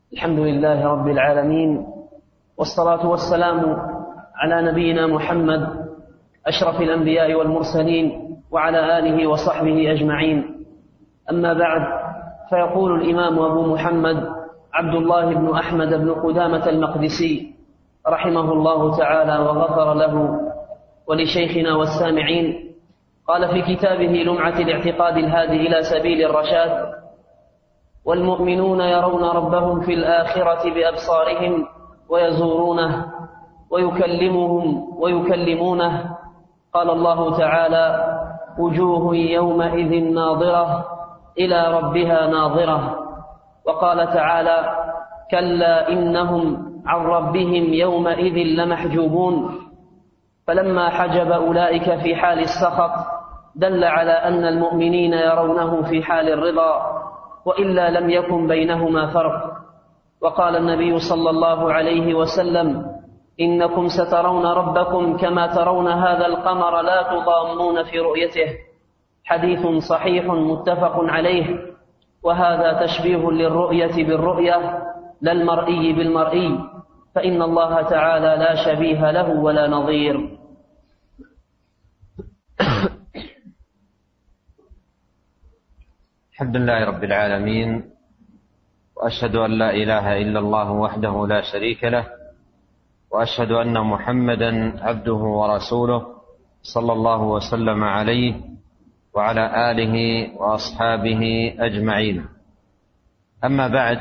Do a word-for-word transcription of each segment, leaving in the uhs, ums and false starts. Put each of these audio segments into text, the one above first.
الحمد لله رب العالمين، والصلاة والسلام على نبينا محمد أشرف الأنبياء والمرسلين وعلى آله وصحبه أجمعين. أما بعد، فيقول الإمام أبو محمد عبد الله بن أحمد بن قدامة المقدسي رحمه الله تعالى وغفر له ولشيخنا والسامعين، قال في كتابه لمعة الاعتقاد الهادي إلى سبيل الرشاد: والمؤمنون يرون ربهم في الآخرة بأبصارهم ويزورونه ويكلمهم ويكلمونه. قال الله تعالى: وجوه يومئذ ناظرة إلى ربها ناظرة. وقال تعالى: كلا إنهم عن ربهم يومئذ لمحجوبون. فلما حجب أولئك في حال السخط دل على أن المؤمنين يرونه في حال الرضا، وإلا لم يكن بينهما فرق. وقال النبي صلى الله عليه وسلم: إنكم سترون ربكم كما ترون هذا القمر لا تضامون في رؤيته. حديث صحيح متفق عليه. وهذا تشبيه للرؤية بالرؤية لا المرئي بالمرئي، فإن الله تعالى لا شبيه له ولا نظير. الحمد لله رب العالمين، وأشهد أن لا إله إلا الله وحده لا شريك له، وأشهد أن محمدا عبده ورسوله صلى الله وسلم عليه وعلى آله وأصحابه أجمعين. أما بعد،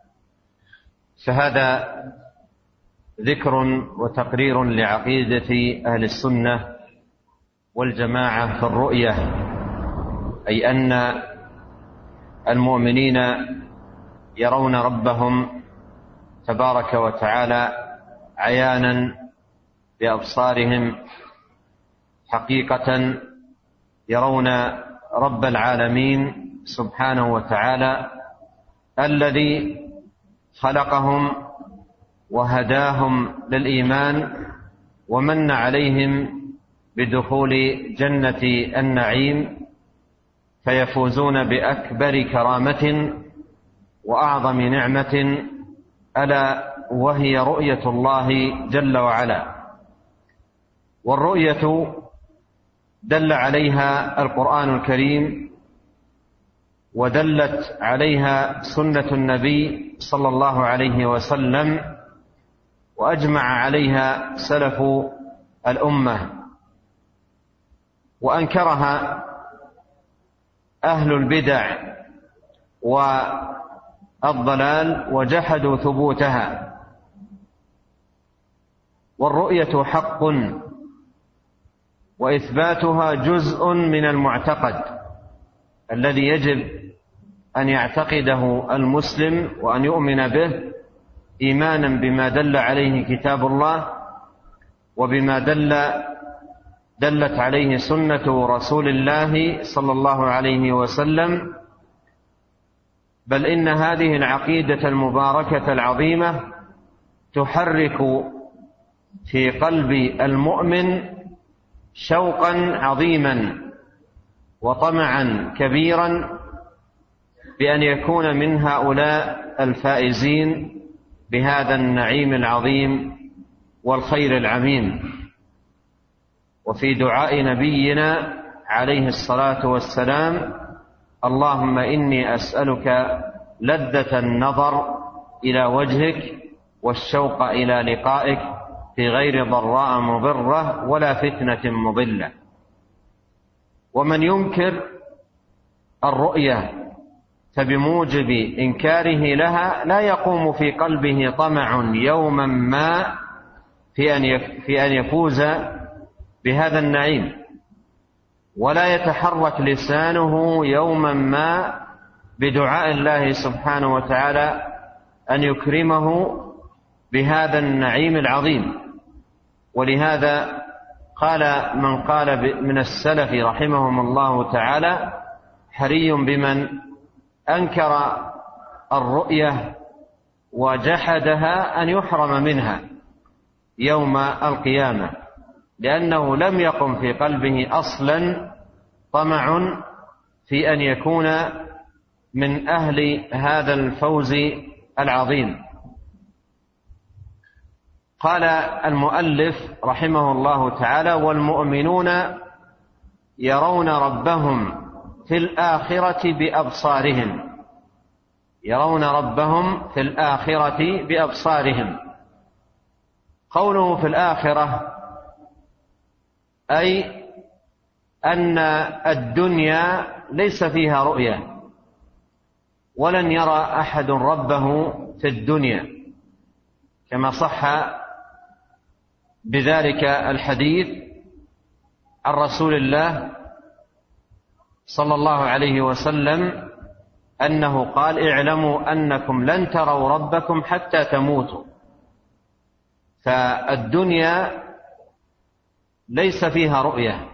فهذا ذكر وتقرير لعقيدة أهل السنة والجماعة في الرؤية، أي أن المؤمنين يرون ربهم تبارك وتعالى عيانا بأبصارهم حقيقة، يرون رب العالمين سبحانه وتعالى الذي خلقهم وهداهم للإيمان ومن عليهم بدخول جنة النعيم، فيفوزون بأكبر كرامة وأعظم نعمة، ألا وهي رؤية الله جل وعلا. والرؤية دل عليها القرآن الكريم، ودلت عليها سنة النبي صلى الله عليه وسلم، وأجمع عليها سلف الأمة، وأنكرها أهل البدع والضلال وجحدوا ثبوتها. والرؤية حق، وإثباتها جزء من المعتقد الذي يجب أن يعتقده المسلم وأن يؤمن به إيمانا بما دل عليه كتاب الله وبما دل دلت عليه سنة رسول الله صلى الله عليه وسلم. بل إن هذه العقيدة المباركة العظيمة تحرك في قلب المؤمن شوقا عظيما وطمعا كبيرا بأن يكون من هؤلاء الفائزين بهذا النعيم العظيم والخير العميم. وفي دعاء نبينا عليه الصلاة والسلام: اللهم إني أسألك لذة النظر إلى وجهك والشوق إلى لقائك في غير ضراء مضرة ولا فتنة مضلة. ومن ينكر الرؤية فبموجب إنكاره لها لا يقوم في قلبه طمع يوما ما في أن يفوز بهذا النعيم، ولا يتحرك لسانه يوما ما بدعاء الله سبحانه وتعالى أن يكرمه بهذا النعيم العظيم. ولهذا قال من قال من السلف رحمهم الله تعالى: حري بمن أنكر الرؤية وجحدها أن يحرم منها يوم القيامة، لأنه لم يقم في قلبه أصلا طمع في أن يكون من أهل هذا الفوز العظيم. قال المؤلف رحمه الله تعالى: والمؤمنون يرون ربهم في الآخرة بأبصارهم. يرون ربهم في الآخرة بأبصارهم. قوله في الآخرة أي أن الدنيا ليس فيها رؤية، ولن يرى أحد ربه في الدنيا، كما صح بذلك الحديث عن رسول الله صلى الله عليه وسلم أنه قال: اعلموا أنكم لن تروا ربكم حتى تموتوا. فالدنيا ليس فيها رؤية.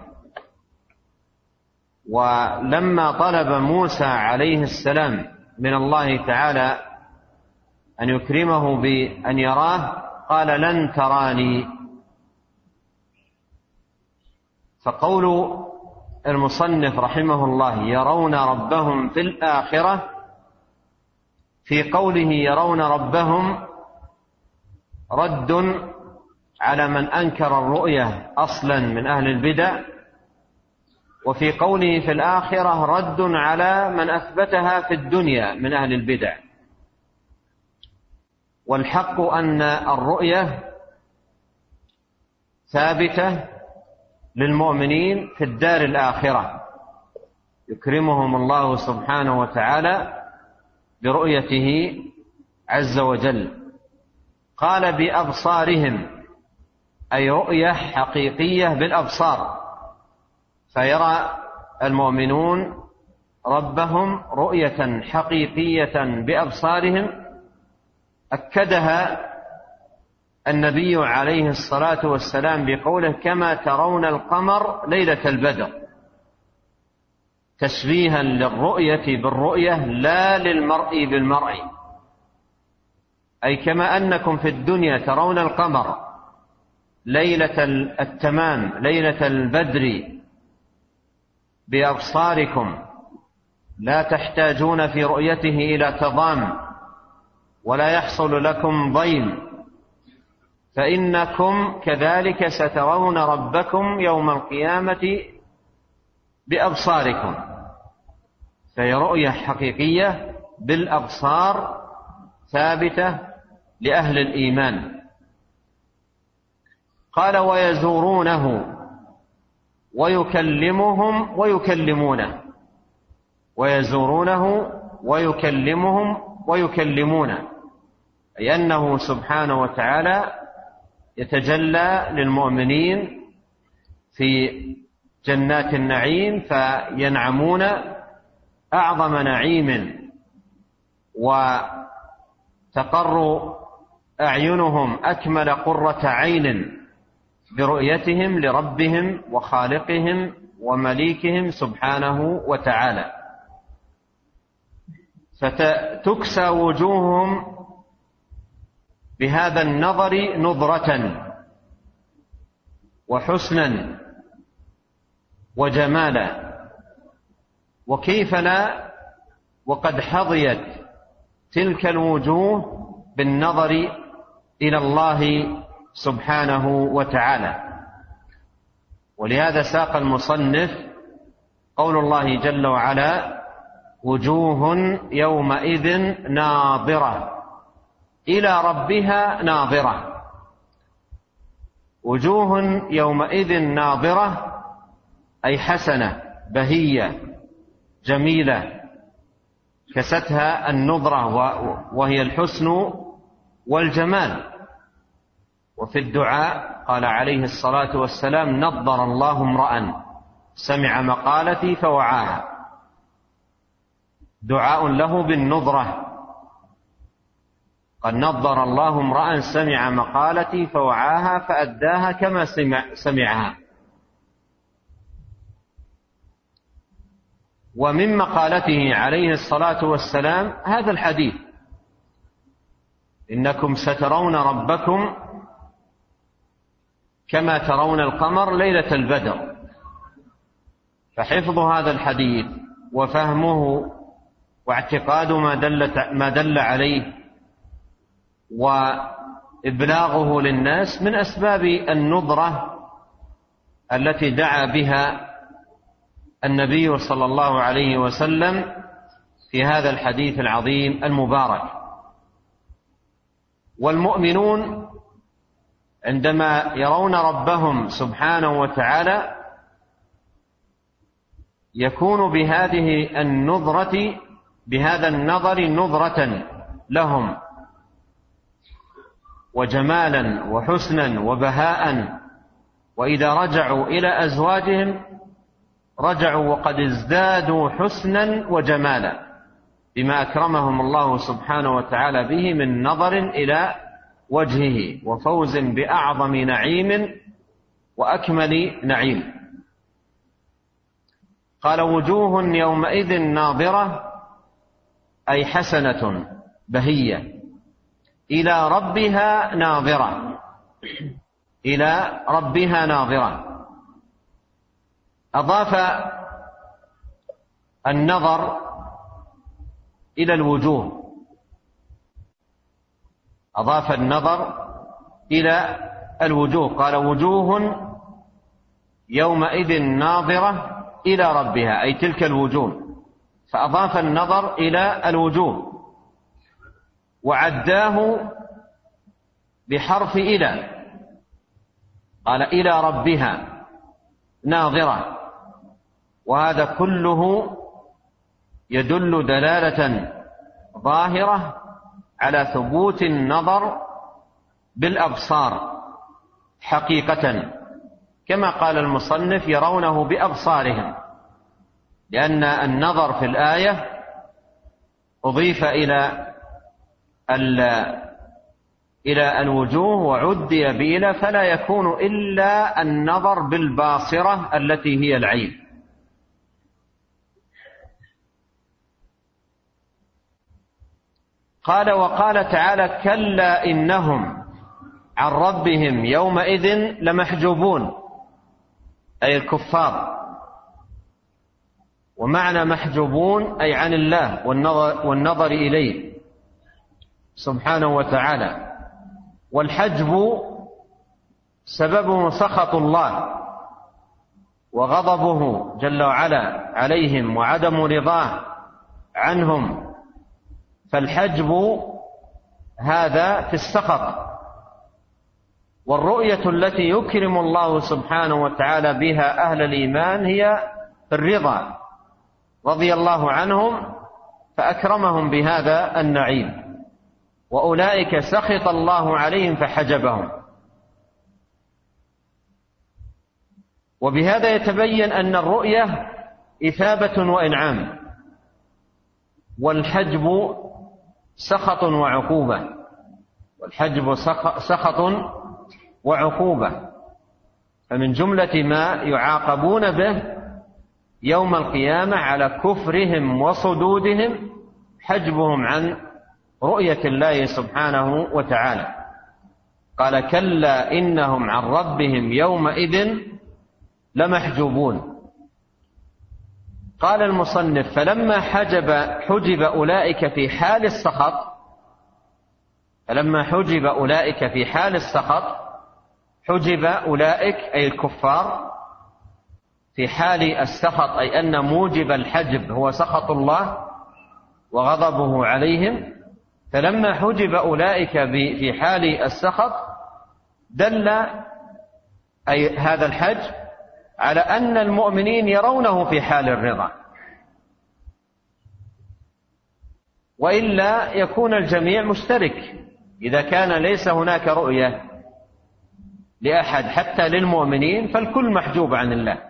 ولما طلب موسى عليه السلام من الله تعالى أن يكرمه بأن يراه قال: لن تراني. فقول المصنف رحمه الله: يرون ربهم في الآخرة، في قوله يرون ربهم رد على من أنكر الرؤية أصلا من أهل البدع، وفي قوله في الآخرة رد على من أثبتها في الدنيا من أهل البدع. والحق أن الرؤية ثابتة للمؤمنين في الدار الآخرة، يكرمهم الله سبحانه وتعالى برؤيته عز وجل. قال: بأبصارهم، أي رؤية حقيقية بالأبصار، فيرى المؤمنون ربهم رؤية حقيقية بأبصارهم، أكدها النبي عليه الصلاة والسلام بقوله: كما ترون القمر ليلة البدر، تشبيها للرؤية بالرؤية لا للمرء بالمرء، أي كما أنكم في الدنيا ترون القمر ليلة التمام ليلة البدر بأبصاركم، لا تحتاجون في رؤيته إلى تضام ولا يحصل لكم ضيم، فإنكم كذلك سترون ربكم يوم القيامة بأبصاركم. فهي رؤية حقيقية بالأبصار ثابتة لأهل الإيمان. قال: ويزورونه ويكلمهم ويكلمونه. ويزورونه ويكلمهم ويكلمونه، أي أنه سبحانه وتعالى يتجلى للمؤمنين في جنات النعيم فينعمون أعظم نعيم، وتقر أعينهم أكمل قرة عين برؤيتهم لربهم وخالقهم ومليكهم سبحانه وتعالى. فتكسى وجوههم بهذا النظر نظرة وحسنا وجمالا، وكيف لا وقد حظيت تلك الوجوه بالنظر إلى الله سبحانه وتعالى. ولهذا ساق المصنف قول الله جل وعلا: وجوه يومئذ ناظرة إلى ربها ناظرة. وجوه يومئذ ناظرة أي حسنة بهية جميلة، كستها النظرة وهي الحسن والجمال. وفي الدعاء قال عليه الصلاة والسلام: نضر الله امرأ سمع مقالتي فوعاها. دعاء له بالنظرة، قد نضر الله امرأ سمع مقالتي فوعاها فأداها كما سمع سمعها. ومن مقالته عليه الصلاة والسلام هذا الحديث: إنكم سترون ربكم كما ترون القمر ليلة البدر. فحفظ هذا الحديث وفهمه واعتقاد ما دل, ما دل عليه وإبلاغه للناس من أسباب النظرة التي دعا بها النبي صلى الله عليه وسلم في هذا الحديث العظيم المبارك. والمؤمنون عندما يرون ربهم سبحانه وتعالى يكون بهذه النظرة بهذا النظر نظرة لهم وجمالا وحسنا وبهاء، وإذا رجعوا إلى أزواجهم رجعوا وقد ازدادوا حسنا وجمالا بما أكرمهم الله سبحانه وتعالى به من نظر إلى وجهه وفوز بأعظم نعيم وأكمل نعيم. قال وجوه يومئذ ناظرة أي حسنة بهية إلى ربها ناظرة، إلى ربها ناظرة. أضاف النظر إلى الوجوه، أضاف النظر إلى الوجوه، قال وجوه يومئذ ناظرة إلى ربها أي تلك الوجوه، فأضاف النظر إلى الوجوه وعداه بحرف إلى، قال إلى ربها ناظرة، وهذا كله يدل دلالة ظاهرة على ثبوت النظر بالأبصار حقيقة، كما قال المصنف يرونه بأبصارهم، لأن النظر في الآية أضيف إلى إلى الوجوه وعدي بإلى، فلا يكون إلا النظر بالباصرة التي هي العين. قال وقال تعالى كلا إنهم عن ربهم يومئذ لمحجوبون أي الكفار، ومعنى محجوبون أي عن الله والنظر, والنظر إليه سبحانه وتعالى. والحجب سببه سخط الله وغضبه جل وعلا عليهم وعدم رضاه عنهم، فالحجب هذا في السخط. والرؤية التي يكرم الله سبحانه وتعالى بها أهل الإيمان هي الرضا، رضي الله عنهم فأكرمهم بهذا النعيم، وأولئك سخط الله عليهم فحجبهم. وبهذا يتبين أن الرؤية إثابة وإنعام، والحجب سخط وعقوبة، والحجب سخط وعقوبة. فمن جملة ما يعاقبون به يوم القيامة على كفرهم وصدودهم حجبهم عن رؤية الله سبحانه وتعالى. قال كلا إنهم عن ربهم يومئذ لمحجوبون. قال المصنف فلما حجب حجب أولئك في حال السخط فلما حجب أولئك في حال السخط حجب أولئك أي الكفار في حال السخط، أي أن موجب الحجب هو سخط الله وغضبه عليهم. فلما حجب أولئك في حال السخط دل أي هذا الحجب على أن المؤمنين يرونه في حال الرضا، وإلا يكون الجميع مشترك. إذا كان ليس هناك رؤية لأحد حتى للمؤمنين فالكل محجوب عن الله،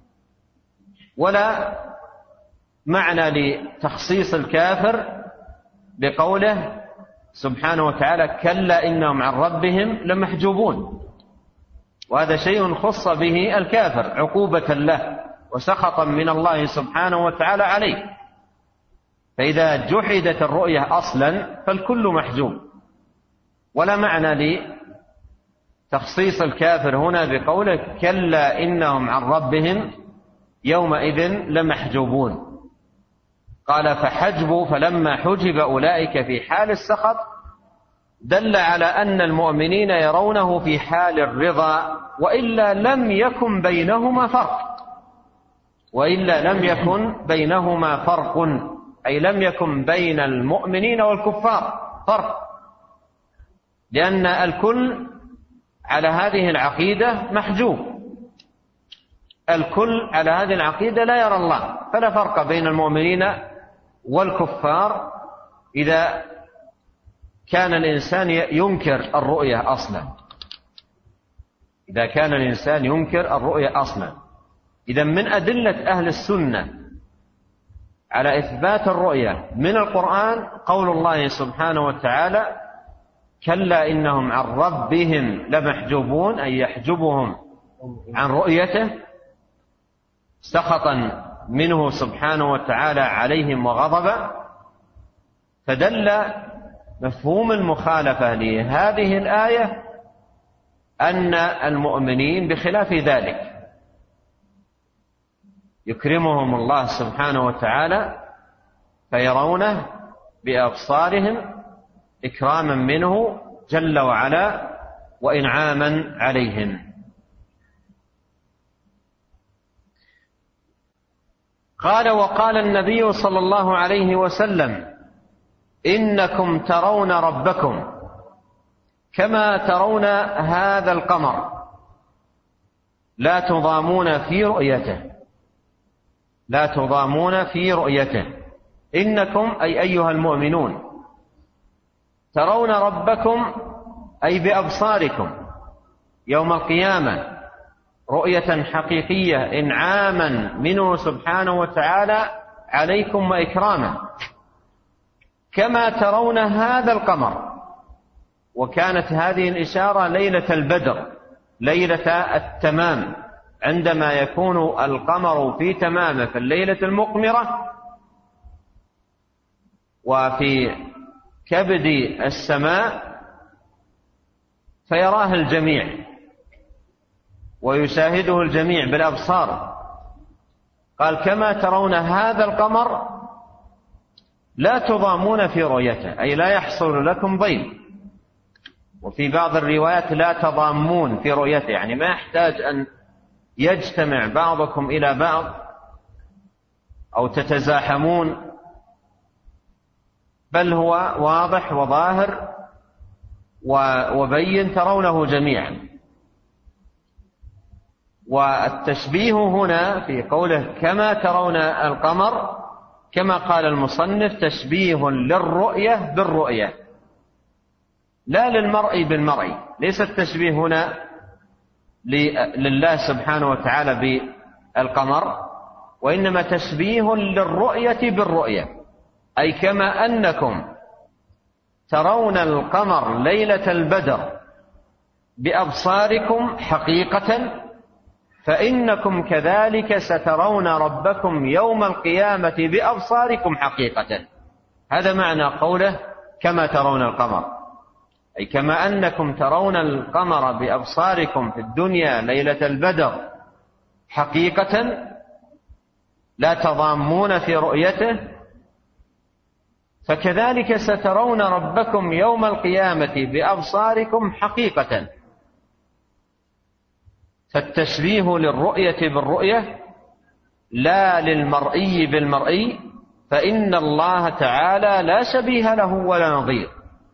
ولا معنى لتخصيص الكافر بقوله سبحانه وتعالى كلا إنهم عن ربهم لمحجوبون، وهذا شيء خص به الكافر عقوبة له وسخطا من الله سبحانه وتعالى عليه. فإذا جحدت الرؤية أصلا فالكل محجوب، ولا معنى لتخصيص الكافر هنا بقوله كلا إنهم عن ربهم يومئذ لمحجوبون. قال فحجبوا فلما حجب أولئك في حال السخط دل على أن المؤمنين يرونه في حال الرضا، وإلا لم يكن بينهما فرق، وإلا لم يكن بينهما فرق، أي لم يكن بين المؤمنين والكفار فرق، لأن الكل على هذه العقيدة محجوب، الكل على هذه العقيدة لا يرى الله، فلا فرق بين المؤمنين والكفار إذا كان الإنسان ينكر الرؤية أصلا، إذا كان الإنسان ينكر الرؤية أصلا. إذا من أدلة أهل السنة على إثبات الرؤية من القرآن قول الله سبحانه وتعالى: كلا إنهم عن ربهم لمحجوبون، أي يحجبهم عن رؤيته سخطا منه سبحانه وتعالى عليهم وغضبا. فدل مفهوم المخالفة لهذه الآية أن المؤمنين بخلاف ذلك يكرمهم الله سبحانه وتعالى فيرونه بأبصارهم إكراما منه جل وعلا وإنعاما عليهم. قال: وقال النبي صلى الله عليه وسلم: إنكم ترون ربكم كما ترون هذا القمر لا تضامون في رؤيته، لا تضامون في رؤيته. إنكم أي أيها المؤمنون ترون ربكم أي بأبصاركم يوم القيامة رؤية حقيقية إنعاما منه سبحانه وتعالى عليكم وإكراما، كما ترون هذا القمر. وكانت هذه الإشارة ليلة البدر، ليلة التمام، عندما يكون القمر في تمامه في الليلة المقمرة وفي كبد السماء فيراه الجميع ويشاهده الجميع بالأبصار. قال: كما ترون هذا القمر لا تضامون في رؤيته، أي لا يحصل لكم ضيم. وفي بعض الروايات لا تضامون في رؤيته، يعني ما يحتاج أن يجتمع بعضكم إلى بعض أو تتزاحمون، بل هو واضح وظاهر وبين ترونه جميعا. والتشبيه هنا في قوله كما ترون القمر كما قال المصنف تشبيه للرؤية بالرؤية لا للمرء بالمرء، ليس التشبيه هنا لله سبحانه وتعالى بالقمر، وإنما تشبيه للرؤية بالرؤية، أي كما أنكم ترون القمر ليلة البدر بأبصاركم حقيقة فإنكم كذلك سترون ربكم يوم القيامة بأبصاركم حقيقة. هذا معنى قوله كما ترون القمر، أي كما أنكم ترون القمر بأبصاركم في الدنيا ليلة البدر حقيقة لا تضامون في رؤيته، فكذلك سترون ربكم يوم القيامة بأبصاركم حقيقة. فالتشبيه للرؤية بالرؤية لا للمرئي بالمرئي، فإن الله تعالى لا شبيه له ولا نظير،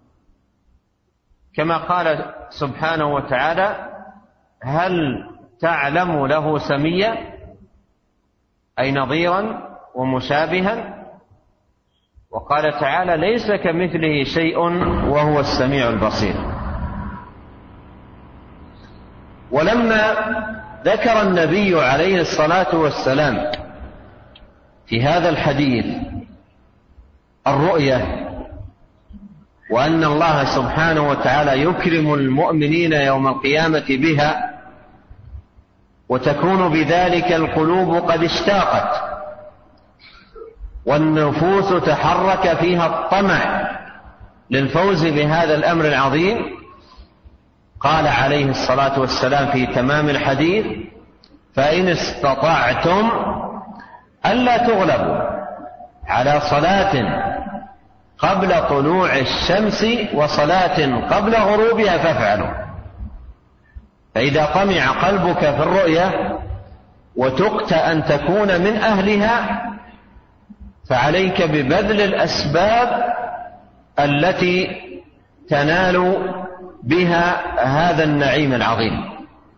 كما قال سبحانه وتعالى: هل تعلم له سميا، أي نظيرا ومشابها. وقال تعالى: ليس كمثله شيء وهو السميع البصير. ولما ذكر النبي عليه الصلاة والسلام في هذا الحديث الرؤية وأن الله سبحانه وتعالى يكرم المؤمنين يوم القيامة بها، وتكون بذلك القلوب قد اشتاقت والنفوس تحرك فيها الطمع للفوز بهذا الأمر العظيم، قال عليه الصلاة والسلام في تمام الحديث: فإن استطعتم ألا تغلبوا على صلاة قبل طلوع الشمس وصلاة قبل غروبها فافعلوا. فإذا طمع قلبك في الرؤية وتقت أن تكون من أهلها فعليك ببذل الأسباب التي تنال بها هذا النعيم العظيم.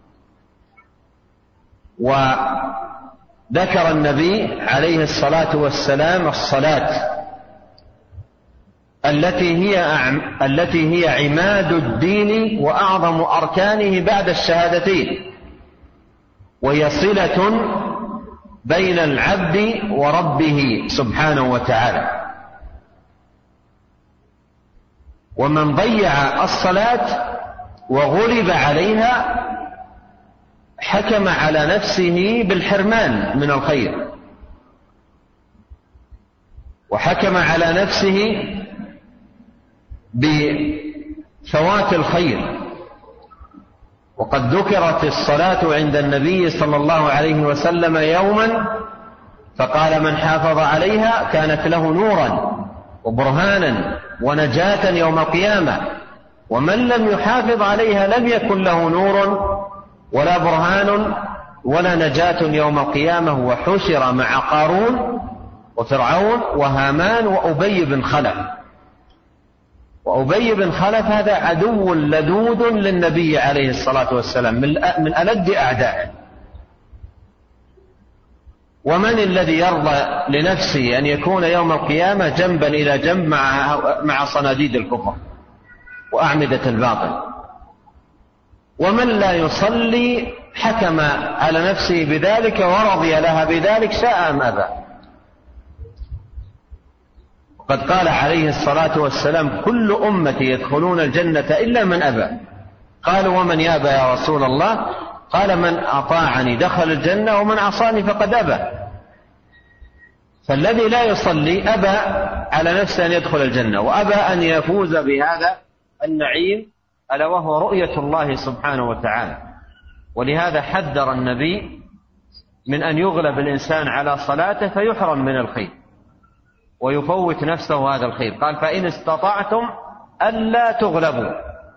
وذكر النبي عليه الصلاة والسلام الصلاة التي هي التي هي عماد الدين وأعظم أركانه بعد الشهادتين، وهي صلة بين العبد وربه سبحانه وتعالى. ومن ضيع الصلاة وغلب عليها حكم على نفسه بالحرمان من الخير، وحكم على نفسه بفوات الخير. وقد ذكرت الصلاة عند النبي صلى الله عليه وسلم يوما فقال: من حافظ عليها كانت له نورا وبرهانا ونجاة يوم القيامة، ومن لم يحافظ عليها لم يكن له نور ولا برهان ولا نجاة يوم القيامة، وحشر مع قارون وفرعون وهامان وأبي بن خلف. وأبي بن خلف هذا عدو لدود للنبي عليه الصلاة والسلام من ألد أعدائه. ومن الذي يرضى لنفسه أن يكون يوم القيامة جنبا إلى جنب مع مع صناديد الكفر وأعمدة الباطل؟ ومن لا يصلي حكم على نفسه بذلك ورضي لها بذلك شاء أم أبى. قد قال عليه الصلاة والسلام: كل أمتي يدخلون الجنة إلا من أبى. قالوا: ومن يابى يا رسول الله؟ قال: من أطاعني دخل الجنة ومن عصاني فقد أبى. فالذي لا يصلي أبى على نفسه أن يدخل الجنة، وأبى أن يفوز بهذا النعيم ألا وهو رؤية الله سبحانه وتعالى. ولهذا حذر النبي من أن يغلب الإنسان على صلاته فيحرم من الخير ويفوت نفسه هذا الخير. قال: فإن استطعتم ألا تغلبوا.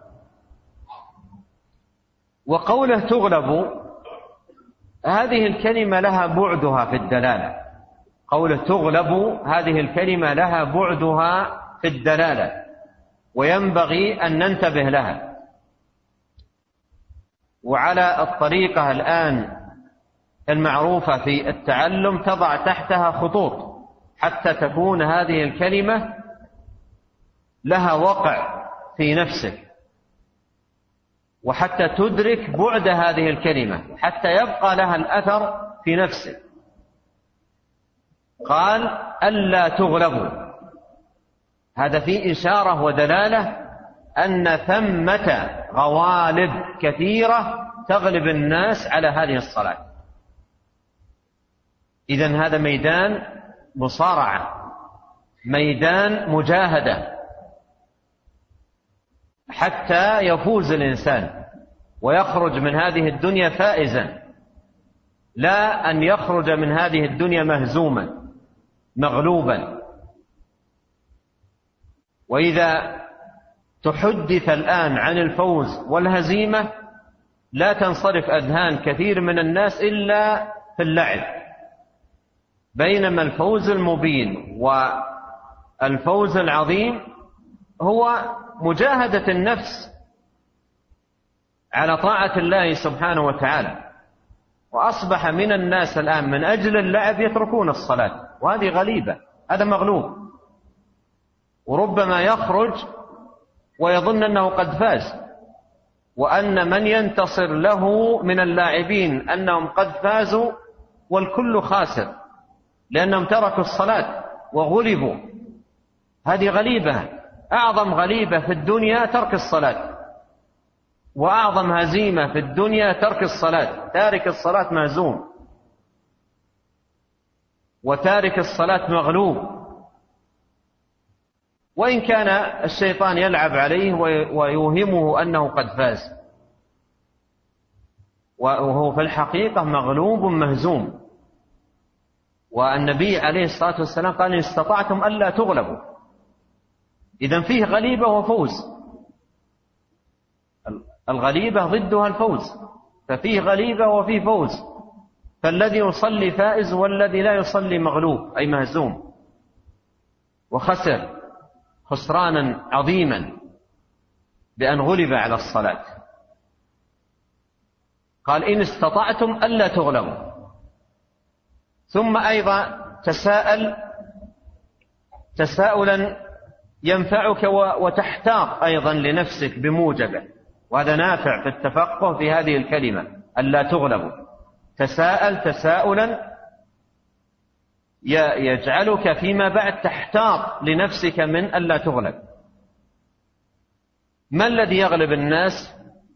وقوله تغلبوا هذه الكلمة لها بعدها في الدلالة. قوله تغلبوا هذه الكلمة لها بعدها في الدلالة، وينبغي أن ننتبه لها. وعلى الطريقة الآن المعروفة في التعلم تضع تحتها خطوط حتى تكون هذه الكلمة لها وقع في نفسك، وحتى تدرك بعد هذه الكلمة، حتى يبقى لها الأثر في نفسك. قال: ألا تغلبوا، هذا فيه إشارة ودلالة أن ثمة غوالب كثيرة تغلب الناس على هذه الصلاة. إذن هذا ميدان مصارعة، ميدان مجاهدة، حتى يفوز الإنسان ويخرج من هذه الدنيا فائزا، لا أن يخرج من هذه الدنيا مهزوما مغلوبا. وإذا تحدث الآن عن الفوز والهزيمة لا تنصرف أذهان كثير من الناس إلا في اللعب، بينما الفوز المبين والفوز العظيم هو مجاهدة النفس على طاعة الله سبحانه وتعالى. وأصبح من الناس الآن من أجل اللعب يتركون الصلاة، وهذه غليبة، هذا مغلوب، وربما يخرج ويظن أنه قد فاز، وأن من ينتصر له من اللاعبين أنهم قد فازوا والكل خاسر لأنهم تركوا الصلاة وغلبوا. هذه غليبة، أعظم غليبة في الدنيا ترك الصلاة، وأعظم هزيمة في الدنيا ترك الصلاة. تارك الصلاة مهزوم، وتارك الصلاة مغلوب، وإن كان الشيطان يلعب عليه ويوهمه أنه قد فاز، وهو في الحقيقة مغلوب مهزوم. والنبي عليه الصلاة والسلام قال: إن استطعتم ألا تغلبوا. إذن فيه غليبة وفوز، الغليبة ضدها الفوز، ففيه غليبة وفيه فوز، فالذي يصلي فائز والذي لا يصلي مغلوب أي مهزوم وخسر خسرانا عظيما بأن غلب على الصلاة. قال إن استطعتم ألا تغلبوا. ثم أيضا تساءل تساؤلا ينفعك وتحتاط أيضا لنفسك بموجبه، وهذا نافع في التفقه في هذه الكلمة ألا تغلبوا. تساءل تساؤلا يجعلك فيما بعد تحتاط لنفسك من ألا تغلب. ما الذي يغلب الناس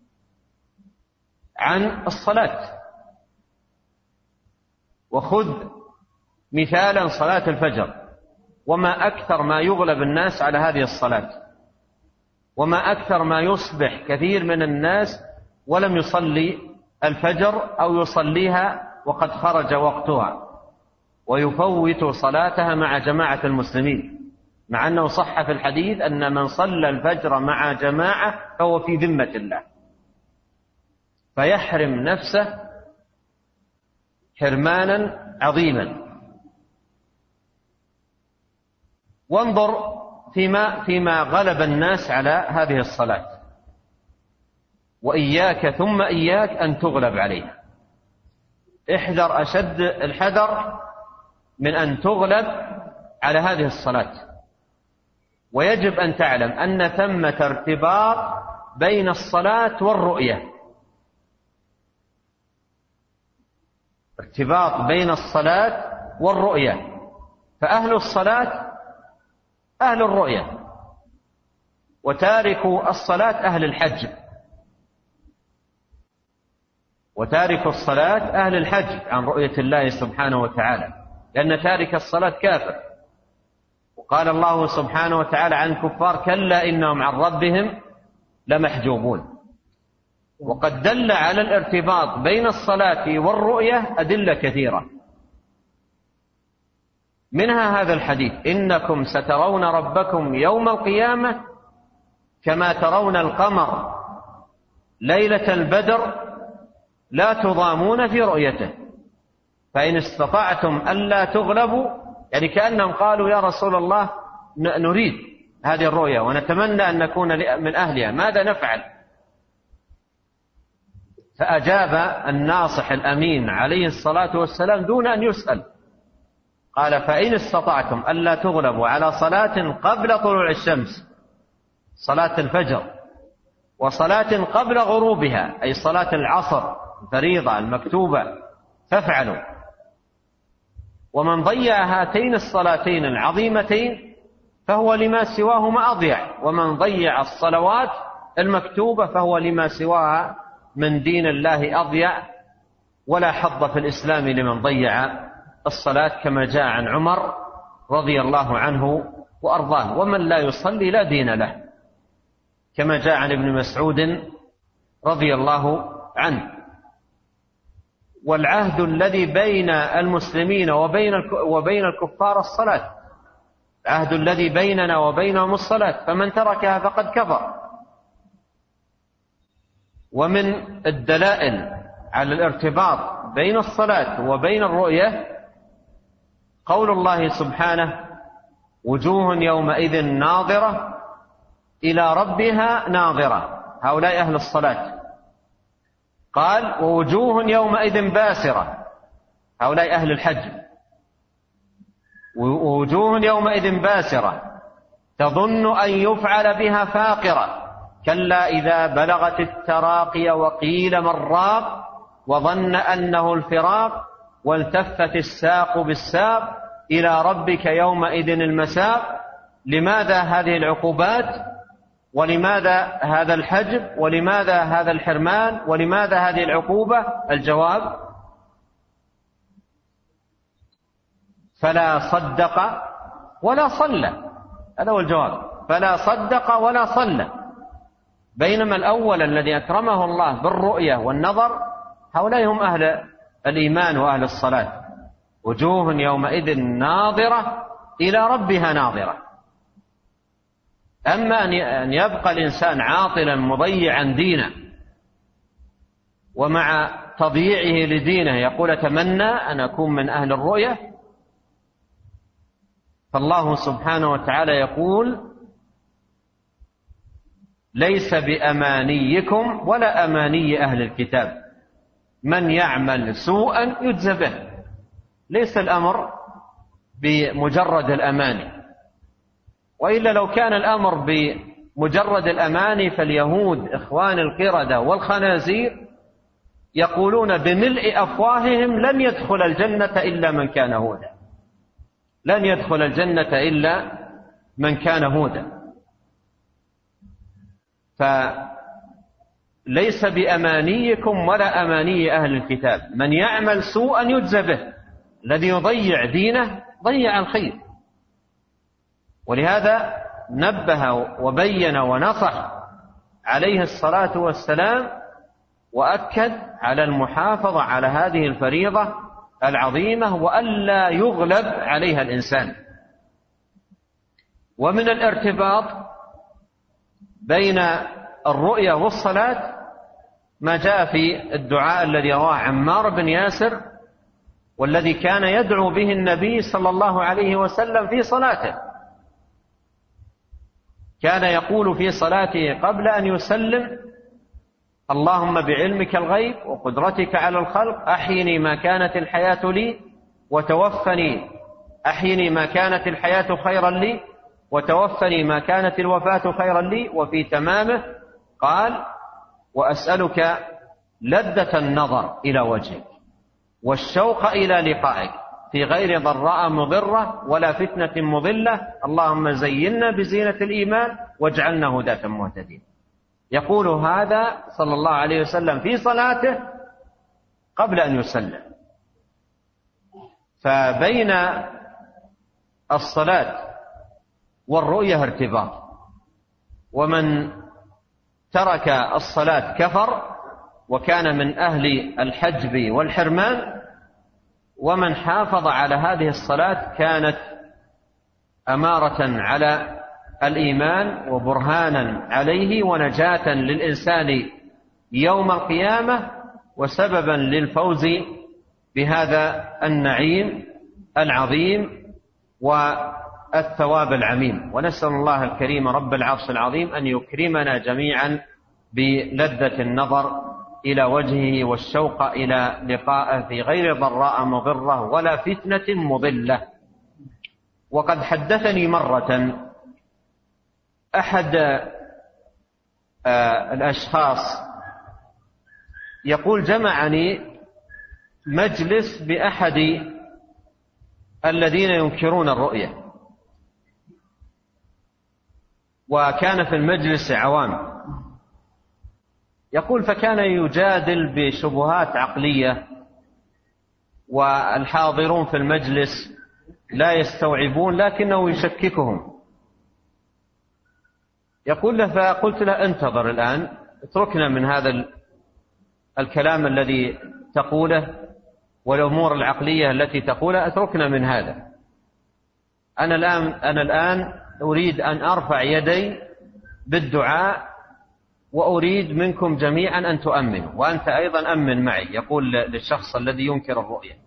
عن الصلاة؟ وخذ مثالا صلاة الفجر، وما أكثر ما يغلب الناس على هذه الصلاة، وما أكثر ما يصبح كثير من الناس ولم يصلي الفجر أو يصليها وقد خرج وقتها ويفوت صلاتها مع جماعة المسلمين، مع أنه صح في الحديث أن من صلى الفجر مع جماعة فهو في ذمة الله، فيحرم نفسه حرمانا عظيما. وانظر فيما, فيما غلب الناس على هذه الصلاة، وإياك ثم إياك أن تغلب عليها. احذر أشد الحذر من أن تغلب على هذه الصلاة. ويجب أن تعلم أن ثمة ارتباط بين الصلاة والرؤية، ارتباط بين الصلاة والرؤية، فأهل الصلاة أهل الرؤية، وتاركوا الصلاة أهل الحج، وتارك الصلاة أهل الحج عن رؤية الله سبحانه وتعالى، لأن تارك الصلاة كافر. وقال الله سبحانه وتعالى عن الكفار كلا إنهم عن ربهم لمحجوبون. وقد دل على الارتباط بين الصلاة والرؤية أدلة كثيرة، منها هذا الحديث إنكم سترون ربكم يوم القيامة كما ترون القمر ليلة البدر لا تضامون في رؤيته فإن استطعتم ألا تغلبوا، يعني كأنهم قالوا يا رسول الله نريد هذه الرؤية ونتمنى أن نكون من أهلها، ماذا نفعل؟ فأجاب الناصح الأمين عليه الصلاة والسلام دون أن يسأل، قال فإن استطعتم ألا تغلبوا على صلاة قبل طلوع الشمس، صلاة الفجر، وصلاة قبل غروبها أي صلاة العصر الفريضة المكتوبة، فافعلوا. ومن ضيع هاتين الصلاتين العظيمتين فهو لما سواهما أضيع، ومن ضيع الصلوات المكتوبة فهو لما سواها من دين الله أضيع، ولا حظ في الإسلام لمن ضيع الصلاة كما جاء عن عمر رضي الله عنه وأرضاه. ومن لا يصلي لا دين له كما جاء عن ابن مسعود رضي الله عنه. والعهد الذي بين المسلمين وبين وبين الكفار الصلاة، العهد الذي بيننا وبينهم الصلاة، فمن تركها فقد كفر. ومن الدلائل على الارتباط بين الصلاة وبين الرؤية قول الله سبحانه وجوه يومئذ ناظرة إلى ربها ناظرة، هؤلاء أهل الصلاة. قال ووجوه يومئذ باسرة، هؤلاء أهل الحج. ووجوه يومئذ باسرة تظن أن يفعل بها فاقرة كلا إذا بلغت التراقي وقيل من راق وظن أنه الفراق والتفت الساق بالساق إلى ربك يومئذ المساق. لماذا هذه العقوبات؟ ولماذا هذا الحجب؟ ولماذا هذا الحرمان؟ ولماذا هذه العقوبة؟ الجواب فلا صدق ولا صلى، هذا هو الجواب، فلا صدق ولا صلى. بينما الأول الذي أكرمه الله بالرؤية والنظر هؤلاء هم أهل الإيمان وأهل الصلاة. وجوه يومئذ ناظرة إلى ربها ناظرة، أما أن يبقى الإنسان عاطلا مضيعا دينه، ومع تضييعه لدينه يقول أتمنى أن أكون من أهل الرؤية، فالله سبحانه وتعالى يقول ليس بأمانيكم ولا أماني أهل الكتاب من يعمل سوءا يجزى به. ليس الأمر بمجرد الأماني، وإلا لو كان الأمر بمجرد الأماني فاليهود إخوان القردة والخنازير يقولون بملء أفواههم لن يدخل الجنة إلا من كان هودا، لن يدخل الجنة إلا من كان هودا. فليس بأمانيكم ولا أماني أهل الكتاب من يعمل سوءا يجزى به. الذي يضيع دينه ضيع الخير. ولهذا نبه وبين ونصح عليه الصلاة والسلام وأكد على المحافظة على هذه الفريضة العظيمة وألا يغلب عليها الإنسان. ومن الارتباط بين الرؤيا والصلاة ما جاء في الدعاء الذي رواه عمار بن ياسر، والذي كان يدعو به النبي صلى الله عليه وسلم في صلاته. كان يقول في صلاته قبل أن يسلم: اللهم بعلمك الغيب وقدرتك على الخلق أحيني ما كانت الحياة لي وتوفني أحيني ما كانت الحياة خيرا لي وتوفني ما كانت الوفاة خيرا لي. وفي تمامه قال: وأسألك لذة النظر إلى وجهك والشوق إلى لقائك في غير ضراء مضرة ولا فتنة مضلة، اللهم زينا بزينة الإيمان واجعلنا هداة مهتدين. يقول هذا صلى الله عليه وسلم في صلاته قبل أن يسلم. فبين الصلاة والرؤية ارتباط، ومن ترك الصلاة كفر وكان من أهل الحجب والحرمان، ومن حافظ على هذه الصلاة كانت أمارة على الإيمان وبرهانا عليه ونجاة للإنسان يوم القيامة وسببا للفوز بهذا النعيم العظيم والثواب العميم. ونسأل الله الكريم رب العرش العظيم أن يكرمنا جميعا بلذة النظر إلى وجهه والشوق إلى لقائه في غير ضراء مضرة ولا فتنة مضلة. وقد حدثني مرة أحد الأشخاص يقول: جمعني مجلس بأحد الذين ينكرون الرؤية، وكان في المجلس عوام. يقول: فكان يجادل بشبهات عقلية والحاضرون في المجلس لا يستوعبون لكنه يشككهم. يقول له: فقلت له: انتظر الآن، اتركنا من هذا الكلام الذي تقوله والأمور العقلية التي تقولها، اتركنا من هذا. أنا الآن, أنا الآن أريد أن أرفع يدي بالدعاء وأريد منكم جميعا أن تؤمنوا، وأنت أيضا أمن معي. يقول للشخص الذي ينكر الرؤية.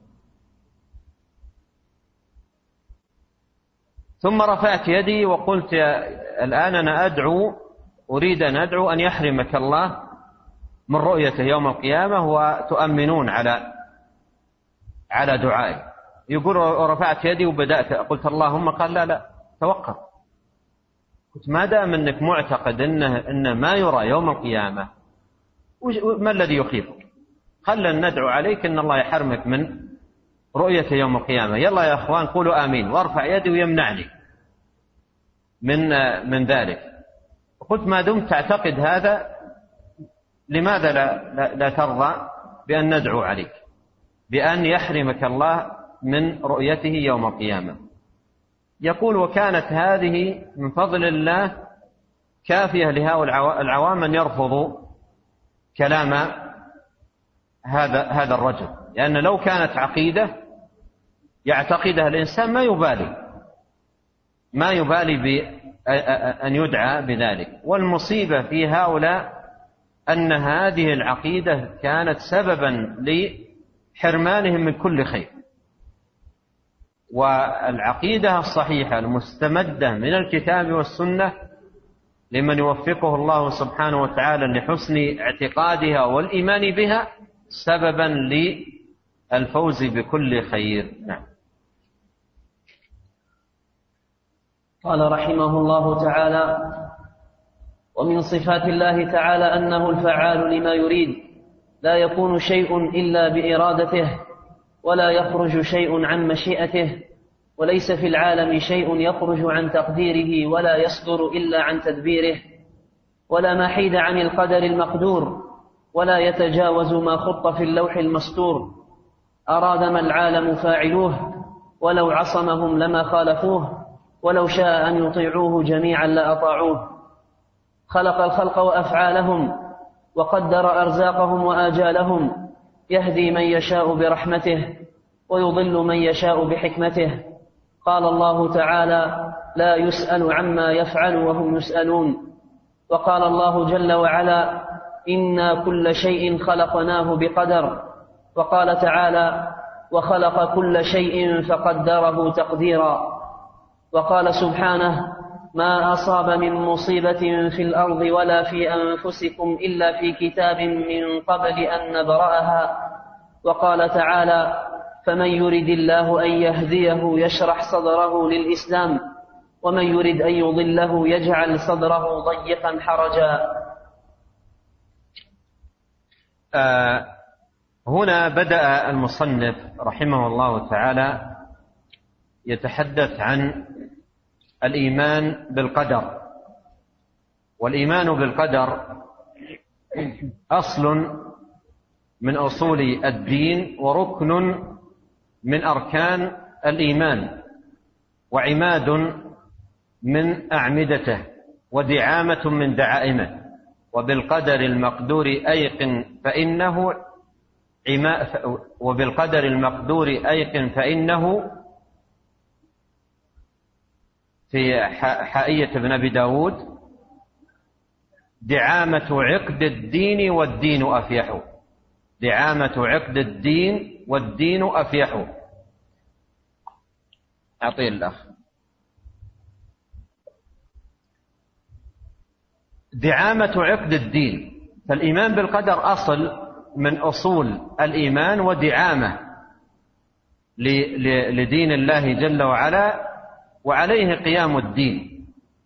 ثم رفعت يدي وقلت: الآن أنا أدعو، أريد أن أدعو أن يحرمك الله من رؤيته يوم القيامة وتؤمنون على على دعائي. يقول: رفعت يدي وبدأت قلت اللهم. قال: لا لا توقف. قلت: ما دام أنك معتقد إنه, إنه ما يرى يوم القيامة، ما الذي يخيفك؟ خلنا ندعو عليك إن الله يحرمك من رؤية يوم القيامة. يلا يا أخوان قولوا آمين. وارفع يدي ويمنعني من من ذلك. قلت: ما دمت تعتقد هذا لماذا لا, لا, لا ترضى بأن ندعو عليك بأن يحرمك الله من رؤيته يوم القيامة؟ يقول: وكانت هذه من فضل الله كافية لهؤلاء العوام أن يرفضوا كلام هذا هذا الرجل، لأن لو كانت عقيدة يعتقدها الإنسان ما يبالي ما يبالي أن يدعى بذلك. والمصيبة في هؤلاء أن هذه العقيدة كانت سببا لحرمانهم من كل خير. والعقيدة الصحيحة المستمدة من الكتاب والسنة لمن يوفقه الله سبحانه وتعالى لحسن اعتقادها والإيمان بها سببا للفوز بكل خير. نعم. قال رحمه الله تعالى: ومن صفات الله تعالى أنه الفعال لما يريد، لا يكون شيء إلا بإرادته، ولا يخرج شيء عن مشيئته، وليس في العالم شيء يخرج عن تقديره ولا يصدر إلا عن تدبيره، ولا محيد عن القدر المقدور، ولا يتجاوز ما خط في اللوح المسطور. أراد ما العالم فاعلوه، ولو عصمهم لما خالفوه، ولو شاء أن يطيعوه جميعا لأطاعوه. خلق الخلق وأفعالهم، وقدر أرزاقهم وآجالهم، يهدي من يشاء برحمته، ويضل من يشاء بحكمته. قال الله تعالى: لا يسأل عما يفعل وهم يسألون. وقال الله جل وعلا: إنا كل شيء خلقناه بقدر. وقال تعالى: وخلق كل شيء فقدره تقديرا. وقال سبحانه: ما أصاب من مصيبة في الأرض ولا في أنفسكم إلا في كتاب من قبل أن نبرأها. وقال تعالى: فمن يرد الله أن يهديه يشرح صدره للإسلام، ومن يرد أن يضله يجعل صدره ضيقا حرجا. آه هنا بدأ المصنف رحمه الله تعالى يتحدث عن الإيمان بالقدر. والإيمان بالقدر أصل من أصول الدين، وركن من أركان الإيمان، وعماد من أعمدته، ودعامة من دعائمه. وبالقدر المقدور أيقن فإنه وبالقدر المقدور أيقن فإنه في حائية ابن أبي داود: دعامة عقد الدين والدين أفيح. دعامة عقد الدين والدين أفيح. أعطيه الأخ. دعامة عقد الدين، فالإيمان بالقدر أصل من أصول الإيمان، ودعامة لدين الله جل وعلا، وعليه قيام الدين.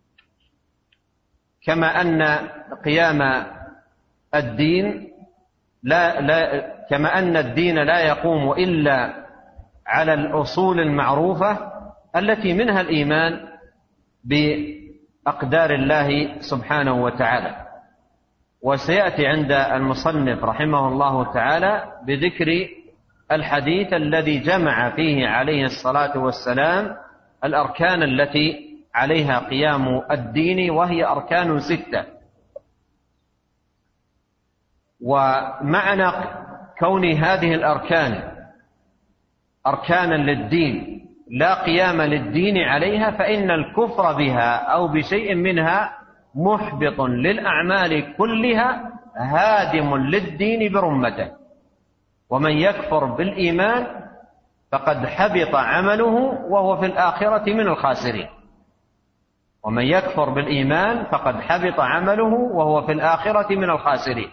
كما أن قيام الدين لا لا كما أن الدين لا يقوم إلا على الأصول المعروفة التي منها الإيمان بأقدار الله سبحانه وتعالى. وسيأتي عند المصنف رحمه الله تعالى بذكر الحديث الذي جمع فيه عليه الصلاة والسلام الأركان التي عليها قيام الدين، وهي أركان ستة. ومعنى كون هذه الأركان أركانا للدين لا قيام للدين عليها، فإن الكفر بها أو بشيء منها محبط للأعمال كلها، هادم للدين برمته. ومن يكفر بالإيمان فقد حبط عمله وهو في الآخرة من الخاسرين. ومن يكفر بالإيمان فقد حبط عمله وهو في الآخرة من الخاسرين.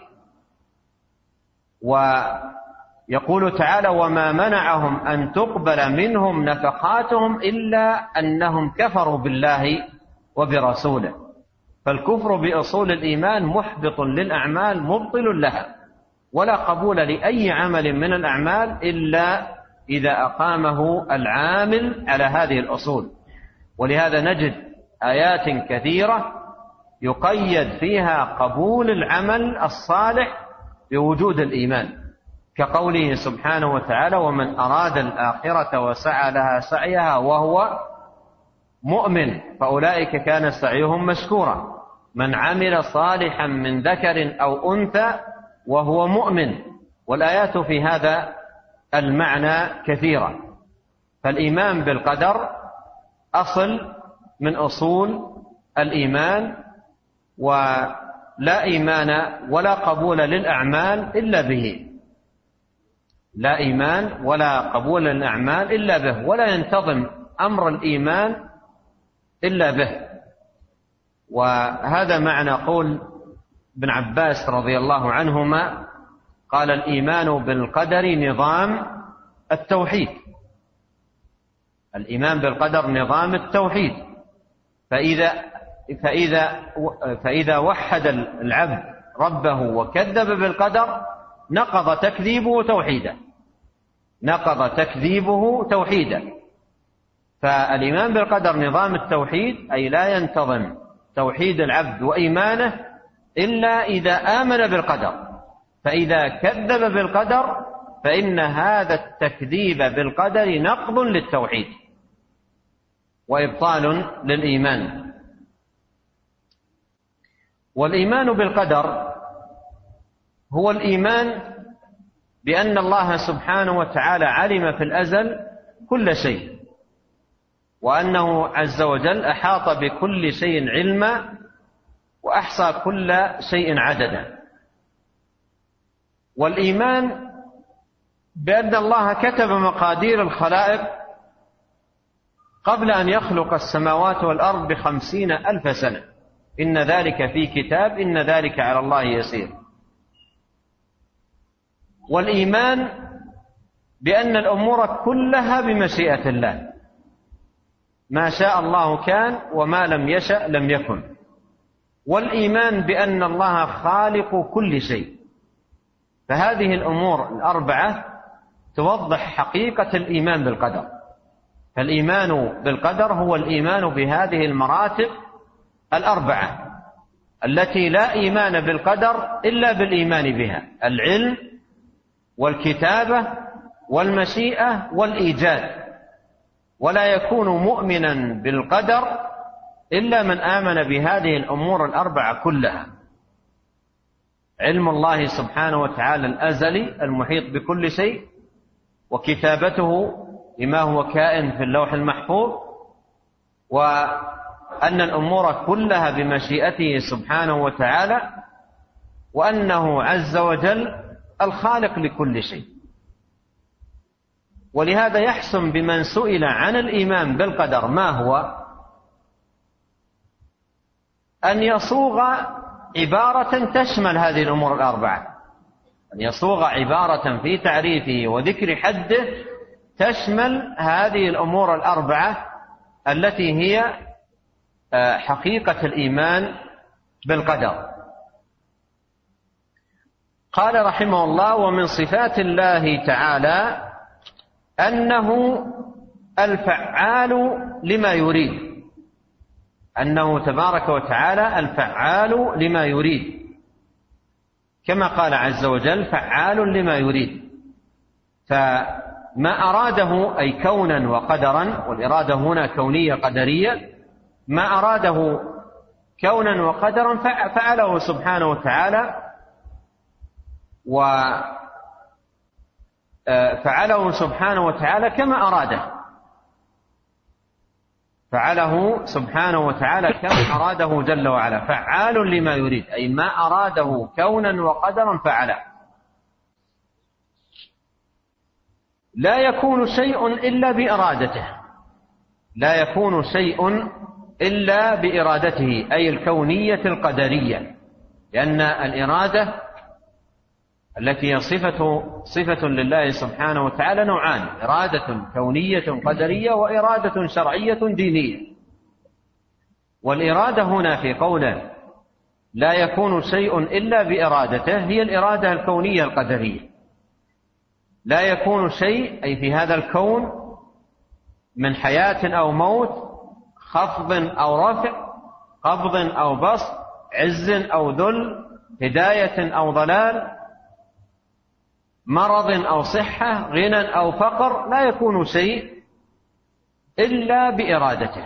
ويقول تعالى: وما منعهم أن تقبل منهم نفقاتهم إلا أنهم كفروا بالله وبرسوله. فالكفر بأصول الإيمان محبط للأعمال مبطل لها، ولا قبول لأي عمل من الأعمال إلا إذا أقامه العامل على هذه الأصول. ولهذا نجد آيات كثيرة يقيد فيها قبول العمل الصالح بوجود الإيمان، كقوله سبحانه وتعالى: ومن أراد الآخرة وسعى لها سعيها وهو مؤمن فأولئك كان سعيهم مشكورا. من عمل صالحا من ذكر أو أنثى وهو مؤمن. والآيات في هذا المعنى كثيرة. فالإيمان بالقدر أصل من أصول الإيمان، ولا إيمان ولا قبول للأعمال إلا به، لا إيمان ولا قبول للأعمال إلا به، ولا ينتظم أمر الإيمان إلا به. وهذا معنى قول ابن عباس رضي الله عنهما قال: الإيمان بالقدر نظام التوحيد. الإيمان بالقدر نظام التوحيد، فإذا فإذا فإذا وحد العبد ربه وكذب بالقدر نقض تكذيبه توحيدا، نقض تكذيبه توحيدا. فالإيمان بالقدر نظام التوحيد، أي لا ينتظم توحيد العبد وإيمانه إلا إذا آمن بالقدر، فإذا كذب بالقدر فإن هذا التكذيب بالقدر نقض للتوحيد وإبطال للإيمان. والإيمان بالقدر هو الإيمان بأن الله سبحانه وتعالى علم في الأزل كل شيء، وأنه عز وجل أحاط بكل شيء علما، وأحصى كل شيء عددا. والإيمان بأن الله كتب مقادير الخلائق قبل أن يخلق السماوات والأرض بخمسين ألف سنة، إن ذلك في كتاب، إن ذلك على الله يسير. والإيمان بأن الأمور كلها بمشيئة الله، ما شاء الله كان وما لم يشأ لم يكن. والإيمان بأن الله خالق كل شيء. فهذه الأمور الأربعة توضح حقيقة الإيمان بالقدر. فالإيمان بالقدر هو الإيمان بهذه المراتب الأربعة التي لا إيمان بالقدر إلا بالإيمان بها: العلم والكتابة والمشيئة والإيجاد. ولا يكون مؤمنا بالقدر إلا من آمن بهذه الأمور الأربعة كلها: علم الله سبحانه وتعالى الأزلي المحيط بكل شيء، وكتابته لما هو كائن في اللوح المحفوظ، وأن الأمور كلها بمشيئته سبحانه وتعالى، وأنه عز وجل الخالق لكل شيء. ولهذا يحسن بمن سئل عن الإيمان بالقدر ما هو أن يصوغ عبارة تشمل هذه الأمور الأربعة، أن يصوغ عبارة في تعريفه وذكر حده تشمل هذه الأمور الأربعة التي هي حقيقة الإيمان بالقدر. قال رحمه الله: ومن صفات الله تعالى أنه الفعال لما يريد، أنه تبارك وتعالى الفعال لما يريد، كما قال عز وجل: فعال لما يريد. فما أراده أي كونا وقدرا، والإرادة هنا كونية قدرية، ما أراده كونا وقدرا فعله سبحانه وتعالى، وفعله سبحانه وتعالى كما أراده، فعله سبحانه وتعالى كما أراده جل وعلا. فعال لما يريد أي ما أراده كونا وقدرا فعله. لا يكون شيء إلا بإرادته، لا يكون شيء إلا بإرادته أي الكونية القدرية، لأن الإرادة التي هي صفة, صفة لله سبحانه وتعالى نوعان: إرادة كونية قدرية، وإرادة شرعية دينية. والإرادة هنا في قوله لا يكون شيء إلا بإرادته هي الإرادة الكونية القدرية. لا يكون شيء أي في هذا الكون من حياة أو موت، خفض أو رفع، قبض أو بسط، عز أو ذل، هداية أو ضلال، مرض أو صحة، غنى أو فقر، لا يكون شيء إلا بإرادته،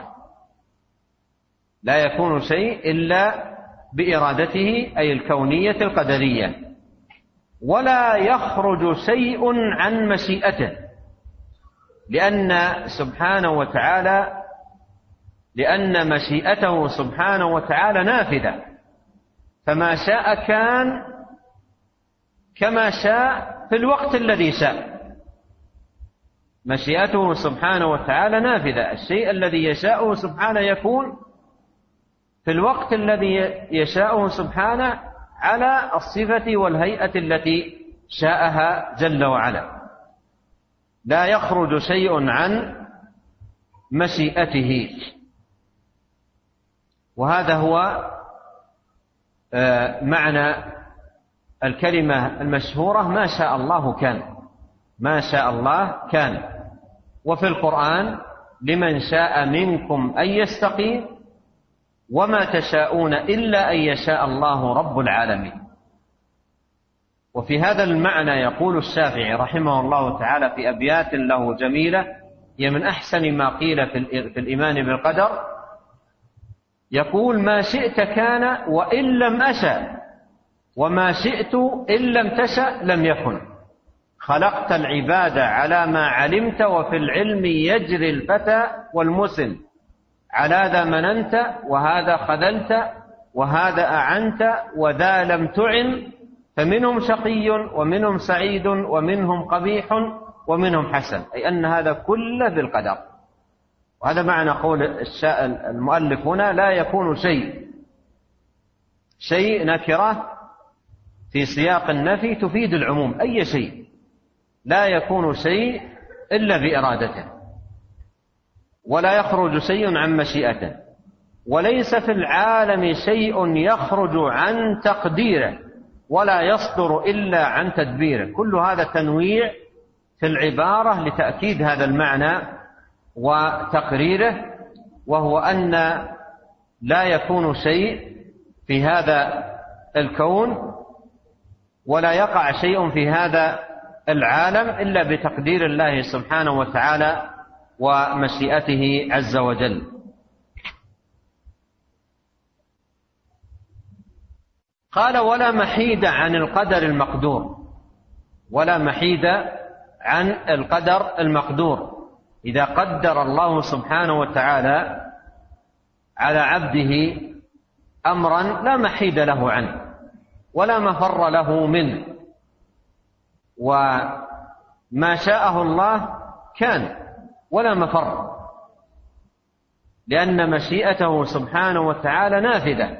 لا يكون شيء إلا بإرادته أي الكونية القدرية. ولا يخرج شيء عن مشيئته، لأن سبحانه وتعالى لأن مشيئته سبحانه وتعالى نافذة، فما شاء كان كما شاء في الوقت الذي شاء. مشيئته سبحانه وتعالى نافذة، الشيء الذي يشاءه سبحانه يكون في الوقت الذي يشاءه سبحانه على الصفة والهيئة التي شاءها جل وعلا، لا يخرج شيء عن مشيئته. وهذا هو معنى الكلمة المشهورة ما شاء الله كان، ما شاء الله كان. وفي القرآن لمن شاء منكم أن يستقيم وما تشاءون إلا أن يشاء الله رب العالمين. وفي هذا المعنى يقول الشافعي رحمه الله تعالى في أبيات له جميلة هي من أحسن ما قيل في الإيمان بالقدر، يقول: ما شئت كان وإن لم أشأ، وما شئت إن لم تشأ لم يكن. خلقت العباد على ما علمت، وفي العلم يجري الفتى والمسن. على ذا مننت وهذا خذلت، وهذا أعنت وذا لم تعن. فمنهم شقي ومنهم سعيد ومنهم قبيح ومنهم حسن، أي أن هذا كله بالقدر. وهذا معنى قول المؤلف هنا: لا يكون شيء. شيء نكرة في سياق النفي تفيد العموم، أي شيء. لا يكون شيء إلا بإرادته، ولا يخرج شيء عن مشيئته، وليس في العالم شيء يخرج عن تقديره، ولا يصدر إلا عن تدبيره. كل هذا تنويع في العبارة لتأكيد هذا المعنى وتقريره، وهو أن لا يكون شيء في هذا الكون ولا يقع شيء في هذا العالم إلا بتقدير الله سبحانه وتعالى ومشيئته عز وجل. قال: ولا محيد عن القدر المقدور. ولا محيد عن القدر المقدور. إذا قدر الله سبحانه وتعالى على عبده أمرا لا محيد له عنه ولا مفر له منه، وما شاءه الله كان ولا مفر، لأن مشيئته سبحانه وتعالى نافذة،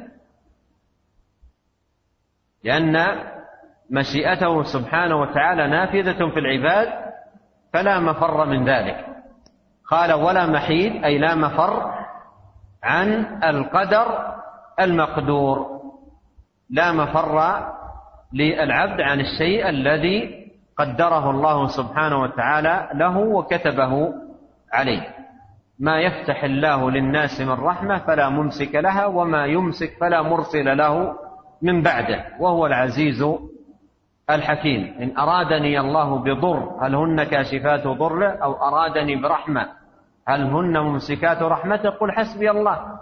لأن مشيئته سبحانه وتعالى نافذة في العباد فلا مفر من ذلك. قال: ولا محيد، أي لا مفر عن القدر المقدور، لا مفر للعبد عن الشيء الذي قدره الله سبحانه وتعالى له وكتبه عليه. ما يفتح الله للناس من رحمة فلا ممسك لها، وما يمسك فلا مرسل له من بعده، وهو العزيز الحكيم. إن أرادني الله بضر هل هن كاشفات ضره، أو أرادني برحمة هل هن ممسكات رحمته، قل حسبي الله.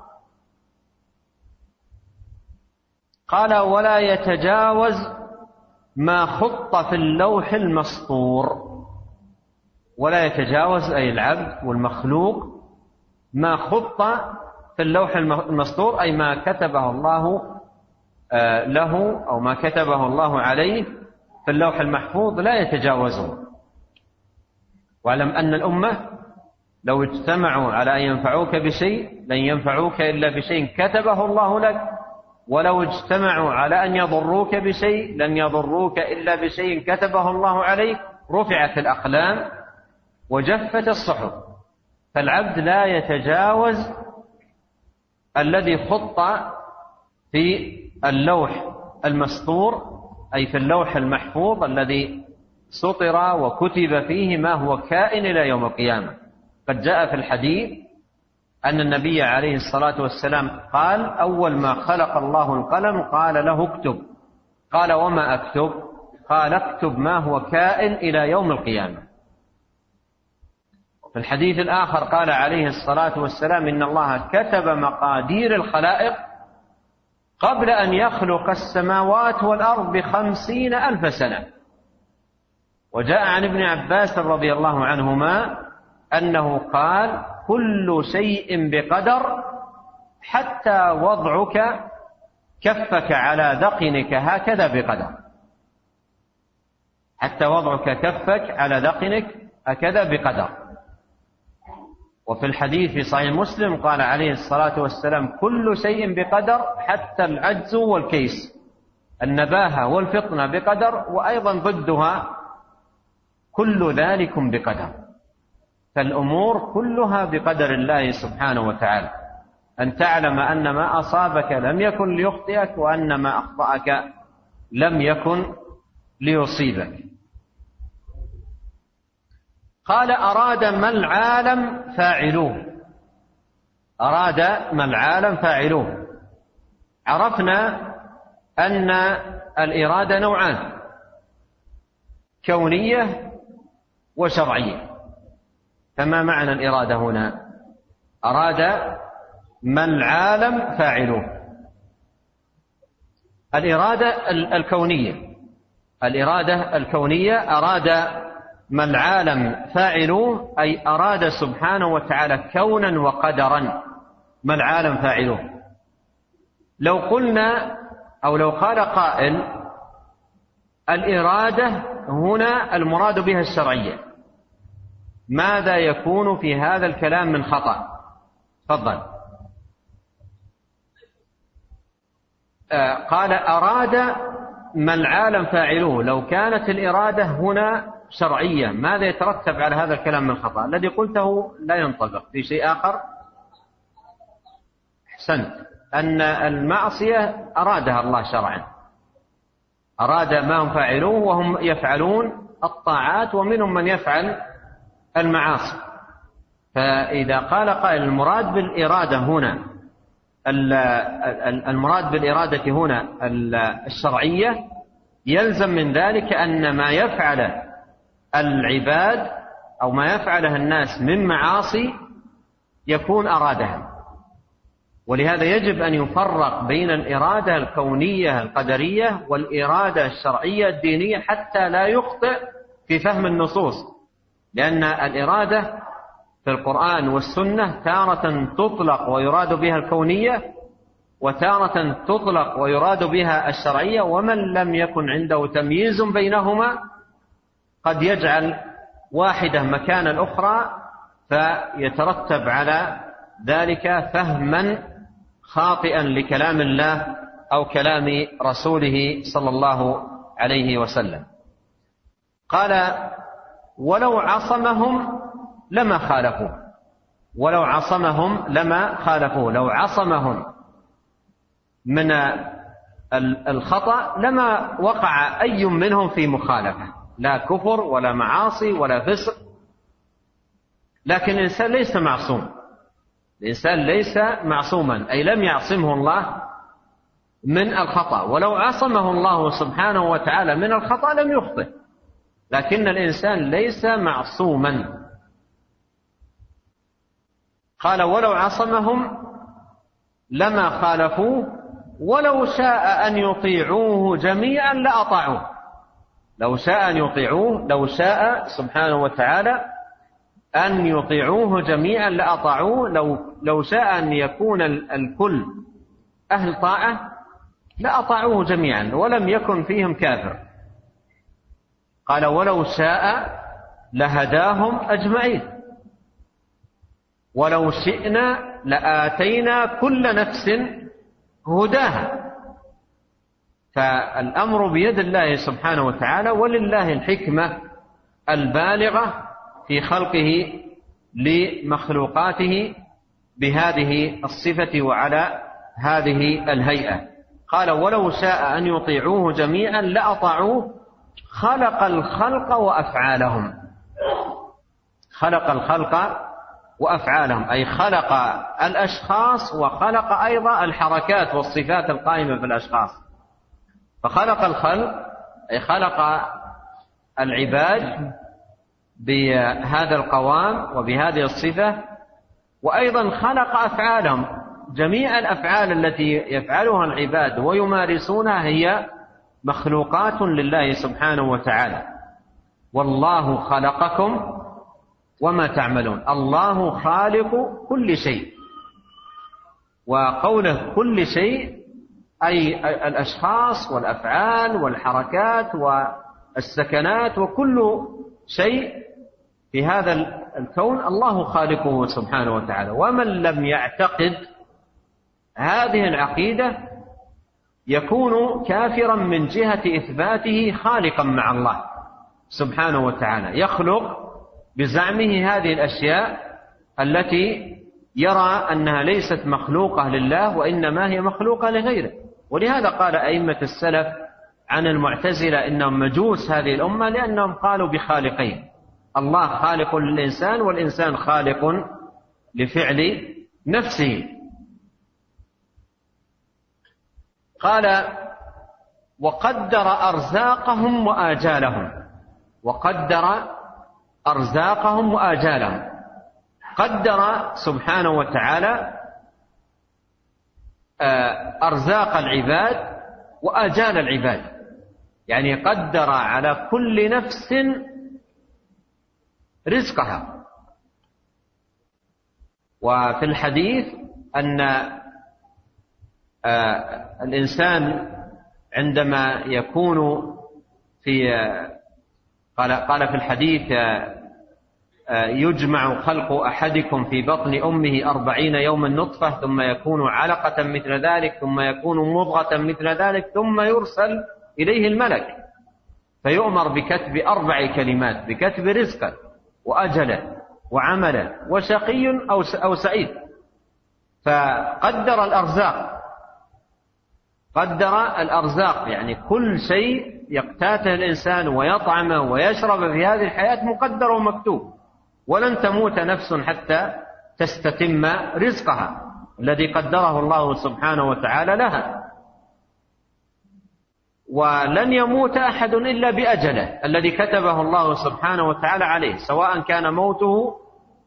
قال: ولا يتجاوز ما خط في اللوح المسطور. ولا يتجاوز، أي العبد والمخلوق، ما خط في اللوح المسطور، أي ما كتبه الله له أو ما كتبه الله عليه في اللوح المحفوظ لا يتجاوزه. واعلم أن الأمة لو اجتمعوا على أن ينفعوك بشيء لن ينفعوك إلا بشيء كتبه الله لك، ولو اجتمعوا على أن يضروك بشيء لن يضروك إلا بشيء كتبه الله عليك. رفعت الأقلام وجفت الصحف. فالعبد لا يتجاوز الذي خط في اللوح المسطور، أي في اللوح المحفوظ الذي سطر وكتب فيه ما هو كائن إلى يوم القيامة. قد جاء في الحديث أن النبي عليه الصلاة والسلام قال: أول ما خلق الله القلم قال له اكتب. قال: وما أكتب؟ قال: اكتب ما هو كائن إلى يوم القيامة. في الحديث الآخر قال عليه الصلاة والسلام: إن الله كتب مقادير الخلائق قبل أن يخلق السماوات والأرض بخمسين ألف سنة. وجاء عن ابن عباس رضي الله عنهما أنه قال كل شيء بقدر حتى وضعك كفك على ذقنك هكذا بقدر، حتى وضعك كفك على ذقنك هكذا بقدر. وفي الحديث في صحيح مسلم قال عليه الصلاة والسلام كل شيء بقدر حتى العجز والكيس، النباهة والفطنة بقدر، وأيضا ضدها كل ذلك بقدر. فالأمور كلها بقدر الله سبحانه وتعالى، أن تعلم أن ما أصابك لم يكن ليخطئك، وأن ما أخطأك لم يكن ليصيبك. قال أراد ما العالم فاعلوه، أراد ما العالم فاعلوه. عرفنا أن الإرادة نوعان، كونية وشرعية. فما معنى الإرادة هنا؟ أراد ما العالم فاعلوه. الإرادة الكونية، الإرادة الكونية أراد ما العالم فاعلوه، أي أراد سبحانه وتعالى كونا وقدرا ما العالم فاعلوه. لو قلنا أو لو قال قائل الإرادة هنا المراد بها الشرعية، ماذا يكون في هذا الكلام من خطأ؟ تفضل. آه قال أراد ما العالم فاعلوه. لو كانت الإرادة هنا شرعية ماذا يترتب على هذا الكلام من خطأ؟ الذي قلته لا ينطبق. في شيء آخر؟ أحسنت، أن المعصية أرادها الله شرعا، أراد ما هم فاعلوه وهم يفعلون الطاعات، ومنهم من يفعل المعاصي. فإذا قال قائل المراد بالإرادة هنا المراد بالإرادة هنا الشرعية، يلزم من ذلك أن ما يفعل العباد أو ما يفعله الناس من معاصي يكون أرادها. ولهذا يجب أن يفرق بين الإرادة الكونية القدرية والإرادة الشرعية الدينية حتى لا يخطئ في فهم النصوص، لأن الإرادة في القرآن والسنة تارة تطلق ويراد بها الكونية، وتارة تطلق ويراد بها الشرعية، ومن لم يكن عنده تمييز بينهما قد يجعل واحدة مكان الأخرى، فيترتب على ذلك فهما خاطئا لكلام الله أو كلام رسوله صلى الله عليه وسلم. قال ولو عصمهم لما خالفوا، ولو عصمهم لما خالفوا، لو عصمهم من الخطأ لما وقع أي منهم في مخالفة، لا كفر ولا معاصي ولا فسق. لكن الإنسان ليس معصوم، الإنسان ليس معصوما، أي لم يعصمه الله من الخطأ. ولو عصمه الله سبحانه وتعالى من الخطأ لم يخطئ، لكن الإنسان ليس معصوما. قال ولو عصمهم لما خالفوه ولو شاء أن يطيعوه جميعا لأطاعوه. لو شاء أن يطيعوه، لو شاء سبحانه وتعالى أن يطيعوه جميعا لأطاعوه، لو, لو شاء أن يكون الكل أهل طاعة لأطاعوه جميعا ولم يكن فيهم كافر. قال ولو شاء لهداهم أجمعين، ولو شئنا لآتينا كل نفس هداها. فالأمر بيد الله سبحانه وتعالى، ولله الحكمة البالغة في خلقه لمخلوقاته بهذه الصفة وعلى هذه الهيئة. قال ولو شاء أن يطيعوه جميعا لأطاعوه. خلق الخلق وأفعالهم، خلق الخلق وأفعالهم، أي خلق الأشخاص وخلق أيضا الحركات والصفات القائمة في الأشخاص. فخلق الخلق أي خلق العباد بهذا القوام وبهذه الصفة، وأيضا خلق أفعالهم. جميع الأفعال التي يفعلها العباد ويمارسونها هي مخلوقات لله سبحانه وتعالى. والله خلقكم وما تعملون. الله خالق كل شيء، وقوله كل شيء أي الأشخاص والأفعال والحركات والسكنات وكل شيء في هذا الكون الله خالقه سبحانه وتعالى. ومن لم يعتقد هذه العقيدة يكون كافرا من جهة إثباته خالقا مع الله سبحانه وتعالى، يخلق بزعمه هذه الأشياء التي يرى أنها ليست مخلوقة لله وإنما هي مخلوقة لغيره. ولهذا قال أئمة السلف عن المعتزلة إنهم مجوس هذه الأمة، لأنهم قالوا بخالقين: الله خالق للإنسان والإنسان خالق لفعل نفسه. قال: وقدر أرزاقهم وآجالهم. وقدر أرزاقهم وآجالهم، قدر سبحانه وتعالى أرزاق العباد وآجال العباد، يعني قدر على كل نفس رزقها. وفي الحديث أن الإنسان عندما يكون في قال قال في الحديث: يجمع خلق أحدكم في بطن أمه أربعين يوما نطفة ثم يكون علقة مثل ذلك ثم يكون مضغة مثل ذلك ثم يرسل إليه الملك فيؤمر بكتب أربع كلمات: بكتب رزقه وأجله وعمله وشقي أو سعيد. فقدر الأرزاق، قدر الأرزاق يعني كل شيء يقتاته الإنسان ويطعمه ويشرب في هذه الحياة مقدر ومكتوب، ولن تموت نفس حتى تستتم رزقها الذي قدره الله سبحانه وتعالى لها. ولن يموت أحد إلا بأجله الذي كتبه الله سبحانه وتعالى عليه، سواء كان موته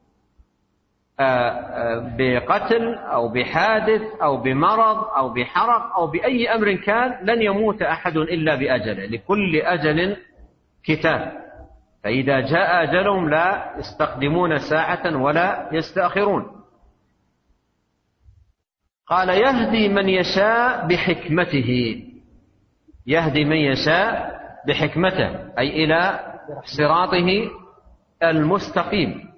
بقتل أو بحادث أو بمرض أو بحرق أو بأي أمر كان، لن يموت أحد إلا بأجله، لكل أجل كتاب. فإذا جاء أجلهم لا يستقدمون ساعة ولا يستأخرون. قال: يهدي من يشاء بحكمته. يهدي من يشاء بحكمته أي إلى صراطه المستقيم،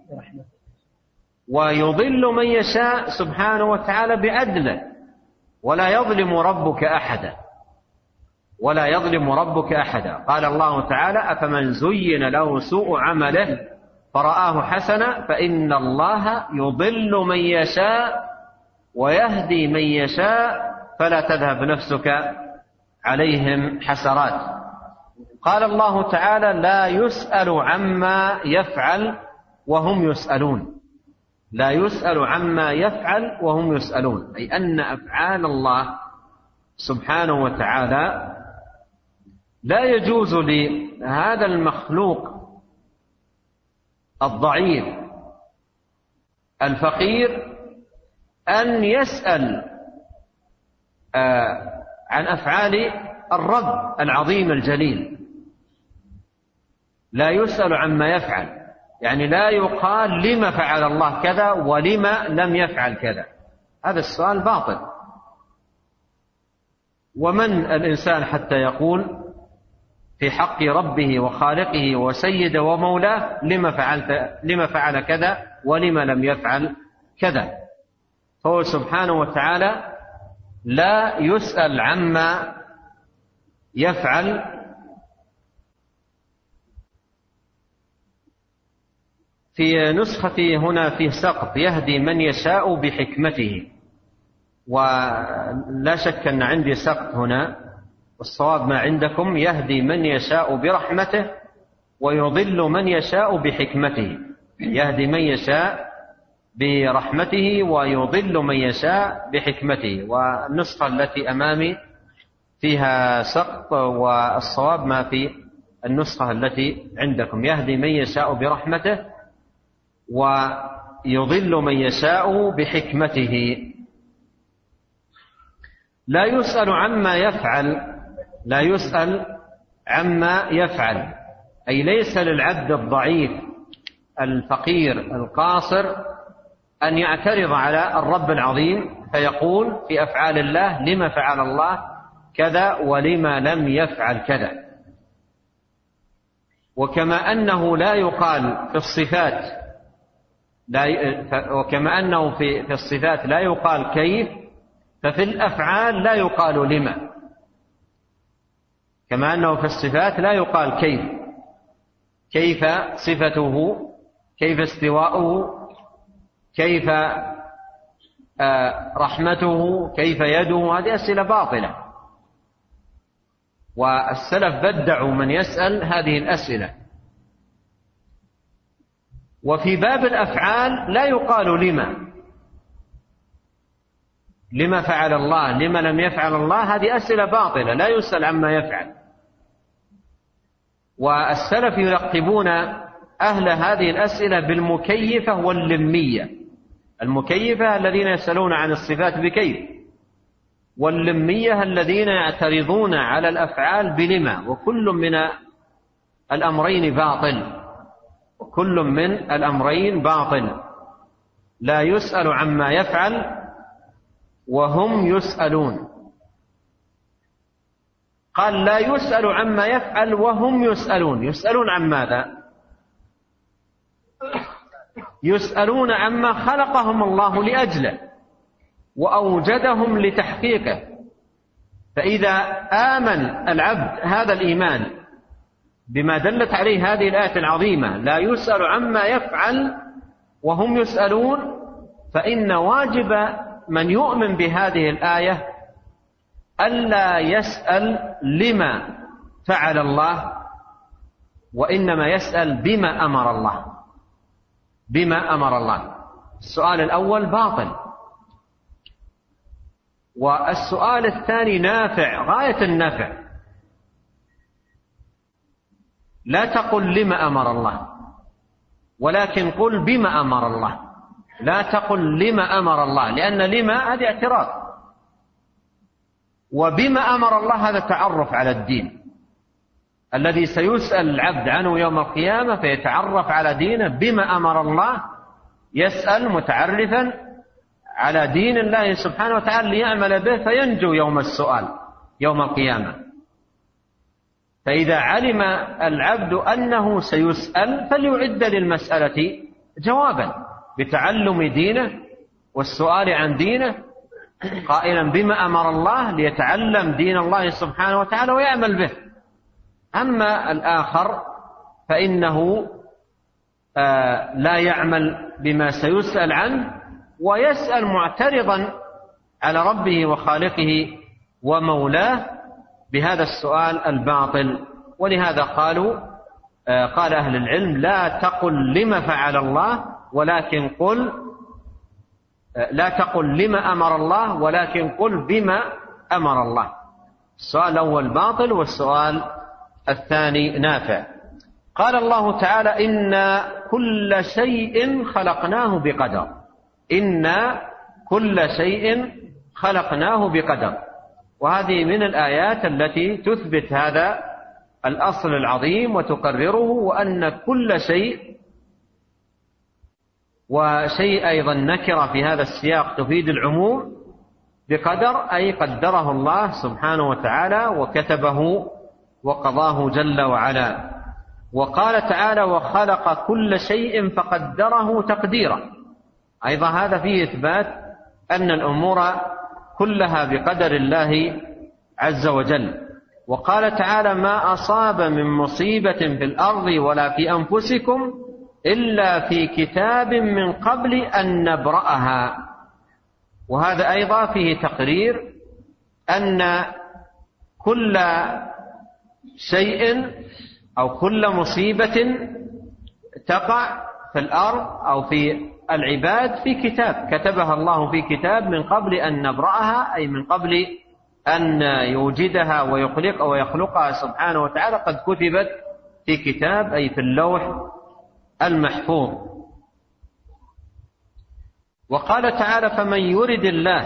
ويضل من يشاء سبحانه وتعالى بعدله، ولا يظلم ربك أحدا ولا يظلم ربك أحدا. قال الله تعالى: أفمن زين له سوء عمله فرآه حسنا فإن الله يضل من يشاء ويهدي من يشاء فلا تذهب نفسك عليهم حسرات. قال الله تعالى: لا يسأل عما يفعل وهم يسألون. لا يسأل عما يفعل وهم يسألون، أي أن أفعال الله سبحانه وتعالى لا يجوز لهذا المخلوق الضعيف الفقير أن يسأل عن أفعال الرب العظيم الجليل. لا يسأل عما يفعل، يعني لا يقال لما فعل الله كذا ولما لم يفعل كذا، هذا السؤال باطل. ومن الإنسان حتى يقول في حق ربه وخالقه وسيده ومولاه لما فعلت لما فعل كذا ولما لم يفعل كذا؟ فهو سبحانه وتعالى لا يسأل عما يفعل. في نسختي هنا في سقط: يهدي من يشاء بحكمته، ولا شك أن عندي سقط هنا، والصواب ما عندكم: يهدي من يشاء برحمته ويضل من يشاء بحكمته. يهدي من يشاء برحمته ويضل من يشاء بحكمته. والنسخة التي أمامي فيها سقط، والصواب ما في النسخة التي عندكم: يهدي من يشاء برحمته ويضل من يشاء بحكمته. لا يسأل عما يفعل، لا يسأل عما يفعل، أي ليس للعبد الضعيف الفقير القاصر أن يعترض على الرب العظيم فيقول في أفعال الله: لما فعل الله كذا ولما لم يفعل كذا. وكما أنه لا يقال في الصفات لا وكما أنه في في الصفات لا يقال كيف، ففي الأفعال لا يقال لما. كما أنه في الصفات لا يقال كيف كيف صفته، كيف استواؤه، كيف رحمته، كيف يده. هذه أسئلة باطلة، والسلف بدعوا من يسأل هذه الأسئلة. وفي باب الأفعال لا يقال لما لما فعل الله، لما لم يفعل الله. هذه أسئلة باطلة، لا يسأل عما يفعل. والسلف يلقبون أهل هذه الأسئلة بالمكيفة واللمية. المكيفة الذين يسألون عن الصفات بكيف، واللمية الذين يعترضون على الأفعال بلما. وكل من الأمرين باطل، وكل من الأمرين باطل. لا يسأل عما يفعل وهم يسألون. قال: لا يسأل عما يفعل وهم يسألون. يسألون عن ماذا؟ يسألون عما خلقهم الله لأجله وأوجدهم لتحقيقه. فإذا آمن العبد هذا الإيمان بما دلت عليه هذه الآية العظيمة: لا يسأل عما يفعل وهم يسألون، فإن واجب من يؤمن بهذه الآية ألا يسأل لما فعل الله، وإنما يسأل بما أمر الله. بما أمر الله. السؤال الأول باطل، والسؤال الثاني نافع غاية النفع. لا تقل لما أمر الله، ولكن قل بما أمر الله. لا تقل لما أمر الله، لأن لما هذه اعتراض، وبما أمر الله هذا تعرف على الدين الذي سيسأل العبد عنه يوم القيامة، فيتعرف على دينه. بما أمر الله يسأل متعرفا على دين الله سبحانه وتعالى ليعمل به فينجو يوم السؤال يوم القيامة. فإذا علم العبد أنه سيسأل فليعد للمسألة جوابا بتعلم دينه والسؤال عن دينه، قائلا بما أمر الله ليتعلم دين الله سبحانه وتعالى ويعمل به. أما الآخر فإنه آه لا يعمل بما سيسأل عنه، ويسأل معترضا على ربه وخالقه ومولاه بهذا السؤال الباطل. ولهذا قالوا آه قال أهل العلم: لا تقل لما فعل الله، ولكن قل آه لا تقل لما أمر الله، ولكن قل بما أمر الله. السؤال الأول باطل، والسؤال الثاني نافع. قال الله تعالى: إنا كل شيء خلقناه بقدر. إنا كل شيء خلقناه بقدر. وهذه من الآيات التي تثبت هذا الأصل العظيم وتقرره، وأن كل شيء، وشيء أيضا نكرة في هذا السياق تفيد العموم، بقدر أي قدره الله سبحانه وتعالى وكتبه وقضاه جل وعلا. وقال تعالى: وخلق كل شيء فقدره تقديرا. أيضا هذا فيه إثبات أن الأمور كلها بقدر الله عز وجل. وقال تعالى: ما أصاب من مصيبة في الأرض ولا في أنفسكم إلا في كتاب من قبل أن نبرأها. وهذا أيضا فيه تقرير أن كل شيء أو كل مصيبة تقع في الأرض أو في العباد في كتاب كتبها الله في كتاب من قبل أن نبرأها، أي من قبل أن يوجدها ويخلق ويخلقها سبحانه وتعالى، قد كتبت في كتاب أي في اللوح المحفوظ. وقال تعالى: فمن يرد الله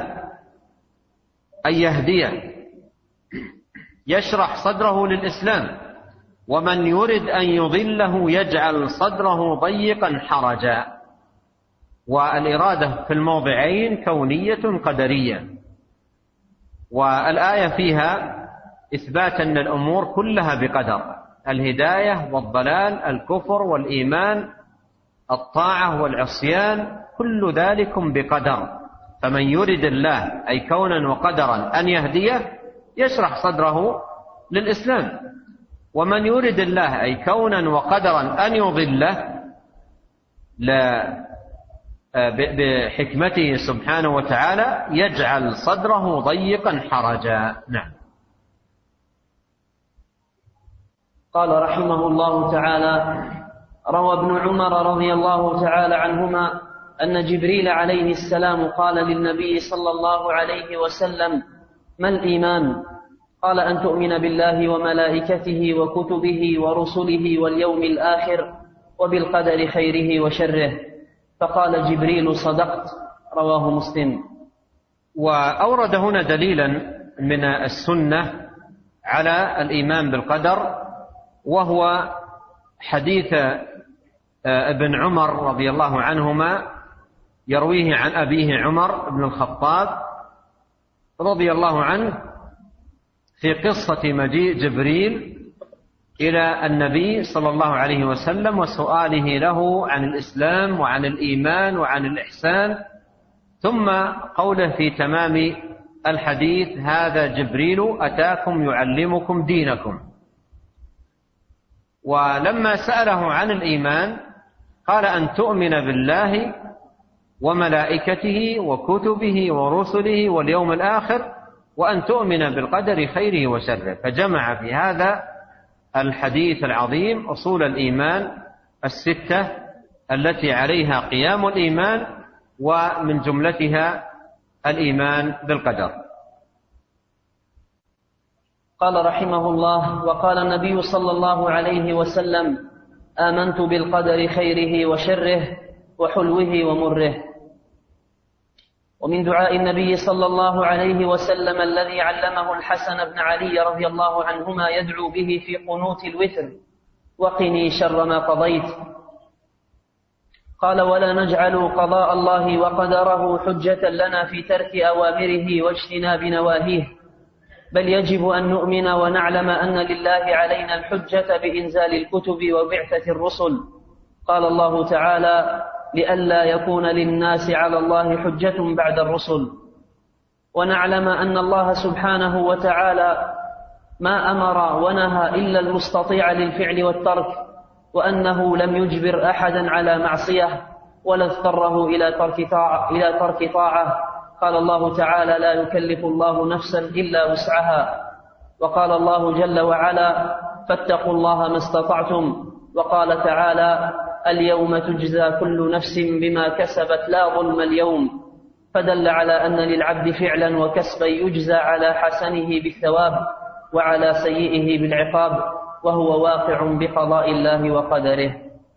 أن يهديه يشرح صدره للإسلام ومن يرد أن يضله يجعل صدره ضيقا حرجا. والإرادة في الموضعين كونية قدرية، والآية فيها إثبات أن الأمور كلها بقدر: الهداية والضلال، الكفر والإيمان، الطاعة والعصيان، كل ذلك بقدر. فمن يرد الله أي كونا وقدرا أن يهديه يشرح صدره للإسلام، ومن يرد الله أي كونا وقدرا أن يضله لا بحكمته سبحانه وتعالى يجعل صدره ضيقا حرجا. نعم. قال رحمه الله تعالى: روى ابن عمر رضي الله تعالى عنهما أن جبريل عليه السلام قال للنبي صلى الله عليه وسلم: ما الإيمان؟ قال: أن تؤمن بالله وملائكته وكتبه ورسله واليوم الآخر وبالقدر خيره وشره. فقال جبريل: صدقت. رواه مسلم. وأورد هنا دليلا من السنة على الإيمان بالقدر، وهو حديث ابن عمر رضي الله عنهما يرويه عن أبيه عمر بن الخطاب رضي الله عنه في قصة مجيء جبريل إلى النبي صلى الله عليه وسلم وسؤاله له عن الإسلام وعن الإيمان وعن الإحسان، ثم قوله في تمام الحديث: هذا جبريل أتاكم يعلمكم دينكم. ولما سأله عن الإيمان قال: أن تؤمن بالله وملائكته وكتبه ورسله واليوم الآخر وأن تؤمن بالقدر خيره وشره. فجمع في هذا الحديث العظيم أصول الإيمان الستة التي عليها قيام الإيمان، ومن جملتها الإيمان بالقدر. قال رحمه الله: وقال النبي صلى الله عليه وسلم: آمنت بالقدر خيره وشره وحلوه ومره. ومن دعاء النبي صلى الله عليه وسلم الذي علمه الحسن بن علي رضي الله عنهما يدعو به في قنوت الوتر: وقني شر ما قضيت. قال: ولا نجعل قضاء الله وقدره حجة لنا في ترك أوامره واجتناب نواهيه، بل يجب أن نؤمن ونعلم أن لله علينا الحجة بإنزال الكتب وبعثة الرسل. قال الله تعالى: لئلا يكون للناس على الله حجة بعد الرسل. ونعلم أن الله سبحانه وتعالى ما أمر ونهى إلا المستطيع للفعل والترك، وأنه لم يجبر أحدا على معصية ولا اضطره إلى ترك طاعة, إلى ترك طاعة. قال الله تعالى: لا يكلف الله نفسا إلا وسعها. وقال الله جل وعلا: فاتقوا الله ما استطعتم. وقال تعالى: اليوم تجزى كل نفس بما كسبت لا ظلم اليوم. فدل على أن للعبد فعلا وكسبا يجزى على حسنه بالثواب وعلى سيئه بالعقاب، وهو واقع بقضاء الله وقدره.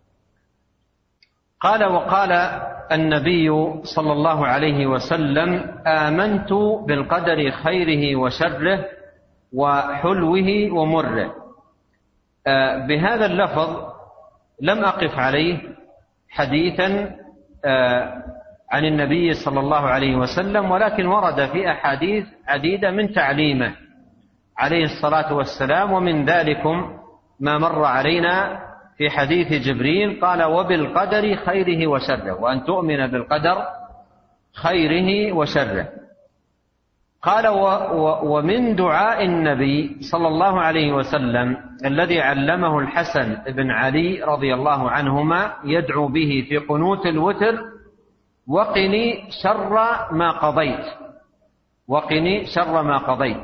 قال: وقال النبي صلى الله عليه وسلم: آمنت بالقدر خيره وشره وحلوه ومره. بهذا اللفظ لم أقف عليه حديثا عن النبي صلى الله عليه وسلم، ولكن ورد في أحاديث عديدة من تعليمه عليه الصلاة والسلام، ومن ذلكم ما مر علينا في حديث جبريل قال: وبالقدر خيره وشره، وأن تؤمن بالقدر خيره وشره. قال: ومن دعاء النبي صلى الله عليه وسلم الذي علمه الحسن بن علي رضي الله عنهما يدعو به في قنوت الوتر: وقني شر ما قضيت. وقني شر ما قضيت.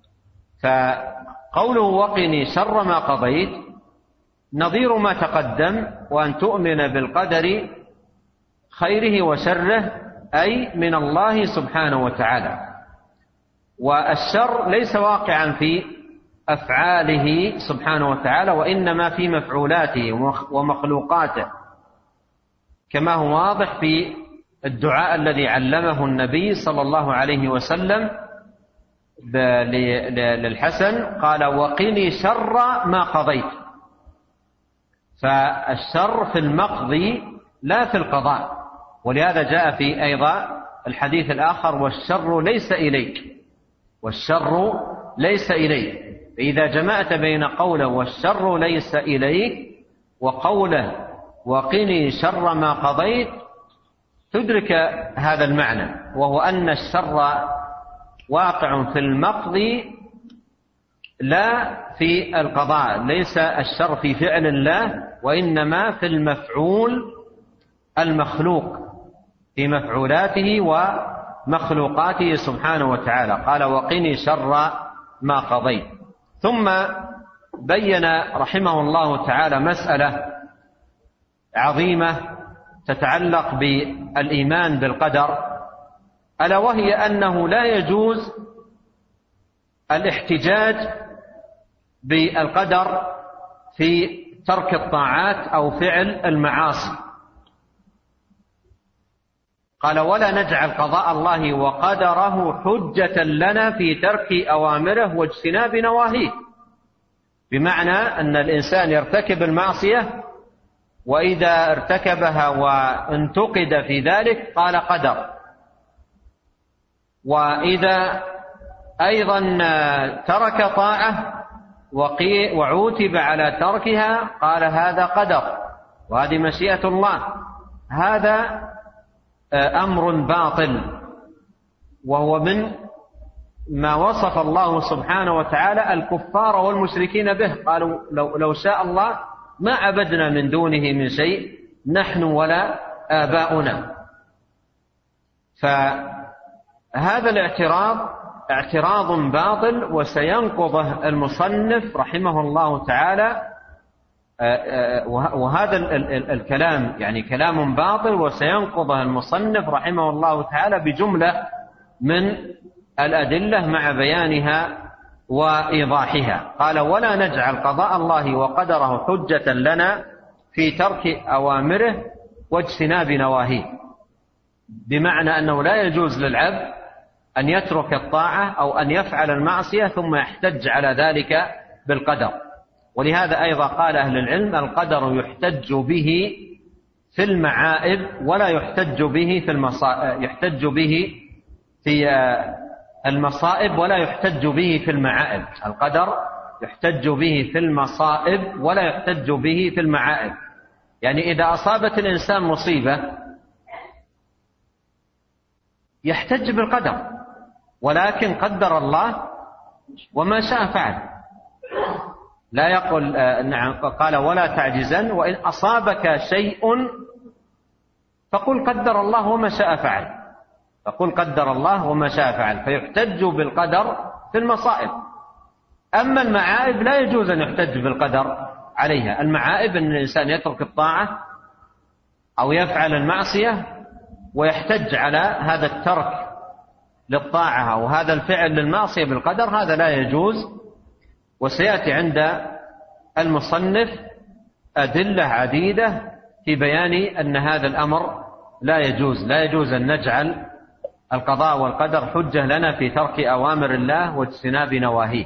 فقوله وقني شر ما قضيت نظير ما تقدم: وأن تؤمن بالقدر خيره وشره، أي من الله سبحانه وتعالى. والشر ليس واقعا في أفعاله سبحانه وتعالى، وإنما في مفعولاته ومخلوقاته، كما هو واضح في الدعاء الذي علمه النبي صلى الله عليه وسلم للحسن. قال: وقني شر ما قضيت. فالشر في المقضي لا في القضاء. ولهذا جاء في أيضا الحديث الآخر: والشر ليس إليك، والشر ليس إليك. فإذا جمعت بين قوله والشر ليس إليك وقوله وقني شر ما قضيت تدرك هذا المعنى، وهو أن الشر واقع في المقضي لا في القضاء. ليس الشر في فعل الله، وإنما في المفعول المخلوق، في مفعولاته ومخلوقاته سبحانه وتعالى. قال: وقني شر ما قضيت. ثم بين رحمه الله تعالى مسألة عظيمة تتعلق بالإيمان بالقدر، ألا وهي أنه لا يجوز الاحتجاج بالقدر في ترك الطاعات أو فعل المعاصي. قال: ولا نجعل قضاء الله وقدره حجة لنا في ترك أوامره واجتناب نواهيه. بمعنى أن الإنسان يرتكب المعصية، وإذا ارتكبها وانتقد في ذلك قال قدر، وإذا أيضا ترك طاعة وعوتب على تركها قال هذا قدر وهذه مشيئة الله. هذا أمر باطل، وهو من ما وصف الله سبحانه وتعالى الكفار والمشركين به. قالوا: لو, لو شاء الله ما عبدنا من دونه من شيء نحن ولا آباؤنا. فهذا الاعتراض اعتراض باطل، وسينقضه المصنف رحمه الله تعالى. وهذا الكلام يعني كلام باطل، وسينقضه المصنف رحمه الله تعالى بجملة من الأدلة مع بيانها وإيضاحها. قال: ولا نجعل قضاء الله وقدره حجة لنا في ترك أوامره واجتناب نواهيه. بمعنى أنه لا يجوز للعبد أن يترك الطاعة أو أن يفعل المعصية ثم يحتج على ذلك بالقدر. ولهذا أيضا قال أهل العلم: القدر يحتج به في المعائب ولا يحتج به في المصائب، يحتج به في المصائب ولا يحتج به في المعائب. القدر يحتج به في المصائب ولا يحتج به في المعائب. يعني إذا أصابت الإنسان مصيبة يحتج بالقدر، ولكن قدر الله وما شاء فعل. لا يقول نعم. قال: ولا تعجزن، وإن أصابك شيء فقل قدر الله وما شاء فعل، فقل قدر الله وما شاء فعل. فيحتج بالقدر في المصائب. أما المعائب لا يجوز أن يحتج بالقدر عليها. المعائب أن الإنسان يترك الطاعة أو يفعل المعصية ويحتج على هذا الترك للطاعة أو هذا الفعل للمعصية بالقدر، هذا لا يجوز. وسيأتي عند المصنف أدلة عديدة في بيان أن هذا الأمر لا يجوز. لا يجوز أن نجعل القضاء والقدر حجة لنا في ترك أوامر الله واجتناب نواهيه.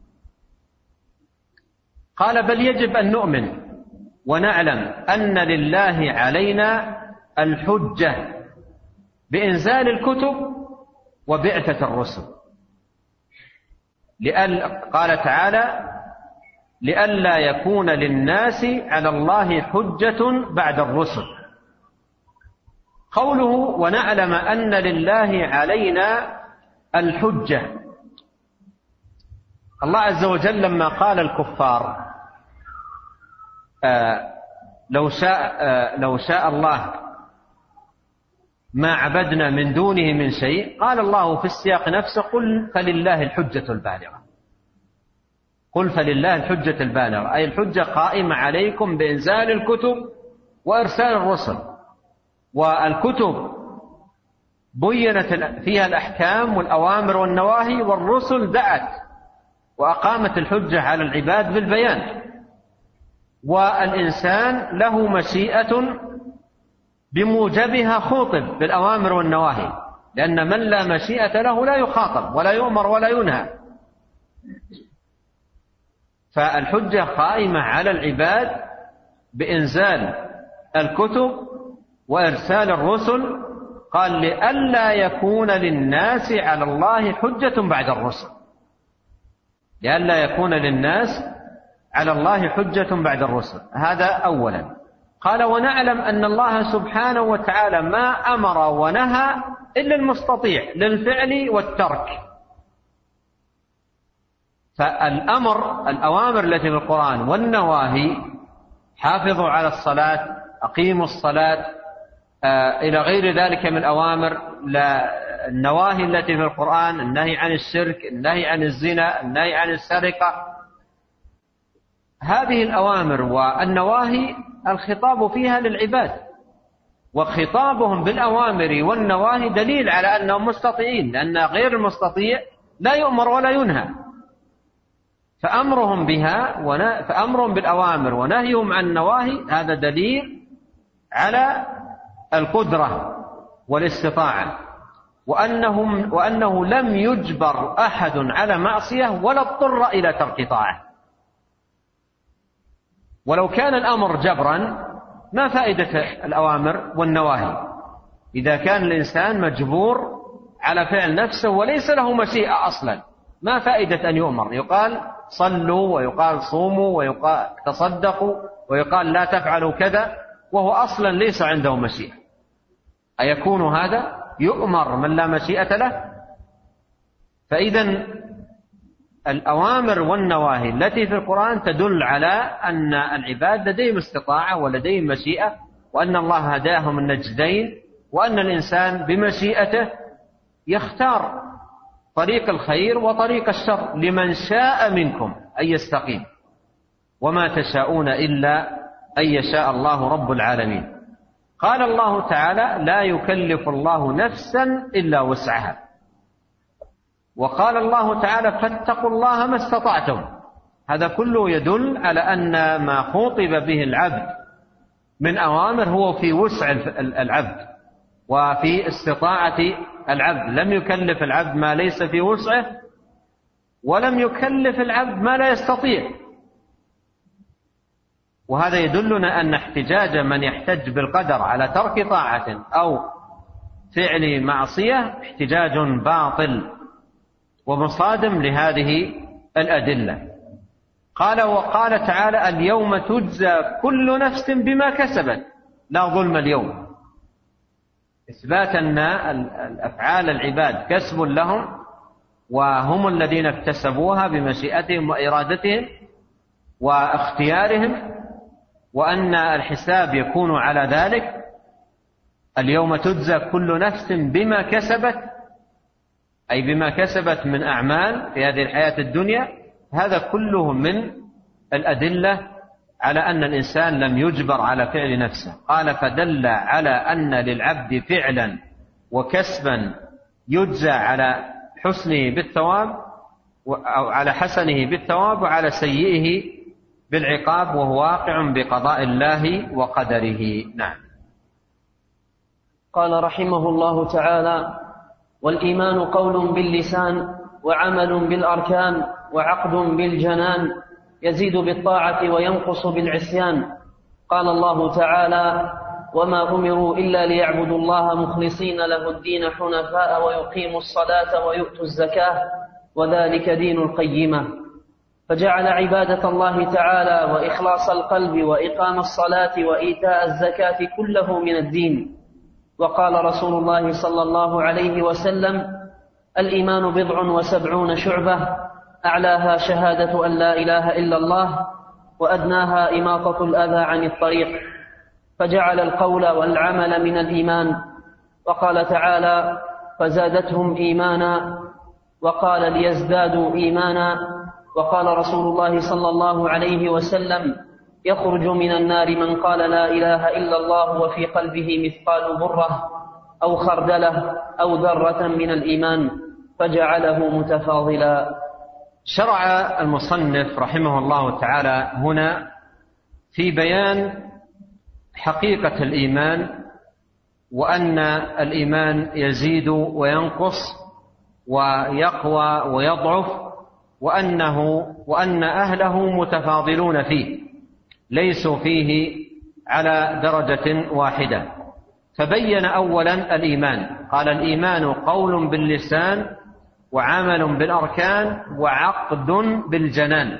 قال: بل يجب أن نؤمن ونعلم أن لله علينا الحجة بإنزال الكتب وبعثة الرسل. لأن قال تعالى: لئلا يكون للناس على الله حجة بعد الرسل. قوله ونعلم أن لله علينا الحجة، الله عز وجل لما قال الكفار آه لو شاء آه لو شاء الله ما عبدنا من دونه من شيء، قال الله في السياق نفسه: قل فلله الحجة البالغة. قل فلله الحجة البالغة، أي الحجة قائمة عليكم بإنزال الكتب وإرسال الرسل. والكتب بينت فيها الأحكام والأوامر والنواهي، والرسل دعت وأقامت الحجة على العباد بالبيان. والإنسان له مشيئة بموجبها خوطب بالأوامر والنواهي، لأن من لا مشيئة له لا يخاطب ولا يؤمر ولا ينهى. فالحجة قائمة على العباد بإنزال الكتب وإرسال الرسل؟ قال لئلا يكون للناس على الله حجة بعد الرسل، لئلا يكون للناس على الله حجة بعد الرسل. هذا أولا. قال ونعلم أن الله سبحانه وتعالى ما أمر ونهى إلا المستطيع للفعل والترك. فالأمر الأوامر التي في القرآن والنواهي، حافظوا على الصلاة، أقيموا الصلاة، آه إلى غير ذلك من الأوامر، النواهي التي في القرآن، النهي عن الشرك، النهي عن الزنا، النهي عن السرقة، هذه الأوامر والنواهي الخطاب فيها للعباد، وخطابهم بالأوامر والنواهي دليل على أنهم مستطيعين، لأن غير المستطيع لا يؤمر ولا ينهى. فأمرهم بها فأمرهم بالأوامر ونهيهم عن النواهي هذا دليل على القدرة والاستطاعة، وأنهم وأنه لم يجبر أحد على معصية ولا اضطر إلى ترك طاعة. ولو كان الأمر جبرا ما فائدة الأوامر والنواهي إذا كان الإنسان مجبور على فعل نفسه وليس له مشيئة أصلا، ما فائدة أن يؤمر؟ يقال صلوا ويقال صوموا ويقال تصدقوا ويقال لا تفعلوا كذا وهو أصلا ليس عنده مشيئة. أيكون هذا؟ يؤمر من لا مشيئة له؟ فإذا الأوامر والنواهي التي في القرآن تدل على أن العباد لديهم استطاعة ولديهم مشيئة، وأن الله هداهم النجدين، وأن الإنسان بمشيئته يختار طريق الخير وطريق الشر لمن شاء منكم أن يستقيم، وما تشاءون إلا أن يشاء الله رب العالمين. قال الله تعالى لا يكلف الله نفسا إلا وسعها، وقال الله تعالى فاتقوا الله ما استطعتم. هذا كله يدل على أن ما خوطب به العبد من أوامر هو في وسع العبد وفي استطاعة العبد، لم يكلف العبد ما ليس في وسعه، ولم يكلف العبد ما لا يستطيع. وهذا يدلنا أن احتجاج من يحتج بالقدر على ترك طاعة أو فعل معصية احتجاج باطل ومصادم لهذه الأدلة. قال وقال تعالى اليوم تجزى كل نفس بما كسبت لا ظلم اليوم، إثبات أن الأفعال العباد كسب لهم وهم الذين اكتسبوها بمشيئتهم وإرادتهم واختيارهم، وأن الحساب يكون على ذلك. اليوم تجزى كل نفس بما كسبت، أي بما كسبت من أعمال في هذه الحياة الدنيا. هذا كله من الأدلة على أن الإنسان لم يجبر على فعل نفسه. قال فدل على أن للعبد فعلا وكسبا يجزى على حسنه بالثواب أو على حسنه بالثواب وعلى سيئه بالعقاب، وهو واقع بقضاء الله وقدره. نعم. قال رحمه الله تعالى والإيمان قول باللسان وعمل بالأركان وعقد بالجنان يزيد بالطاعة وينقص بالعصيان. قال الله تعالى وما أمروا إلا ليعبدوا الله مخلصين له الدين حنفاء ويقيموا الصلاة ويؤتوا الزكاة وذلك دين القيمة. فجعل عبادة الله تعالى وإخلاص القلب وإقام الصلاة وإيتاء الزكاة كله من الدين. وقال رسول الله صلى الله عليه وسلم الإيمان بضع وسبعون شعبة أعلاها شهادة أن لا إله إلا الله وأدناها إماطة الأذى عن الطريق. فجعل القول والعمل من الإيمان. وقال تعالى فزادتهم إيمانا وقال ليزدادوا إيمانا. وقال رسول الله صلى الله عليه وسلم يخرج من النار من قال لا إله إلا الله وفي قلبه مثقال ذرة أو خردلة أو ذرة من الإيمان، فجعله متفاضلا. شرع المصنف رحمه الله تعالى هنا في بيان حقيقة الإيمان، وأن الإيمان يزيد وينقص ويقوى ويضعف، وأنه وأن أهله متفاضلون فيه. ليسوا فيه على درجة واحدة. فبين أولا الإيمان، قال الإيمان قول باللسان وعمل بالأركان وعقد بالجنان.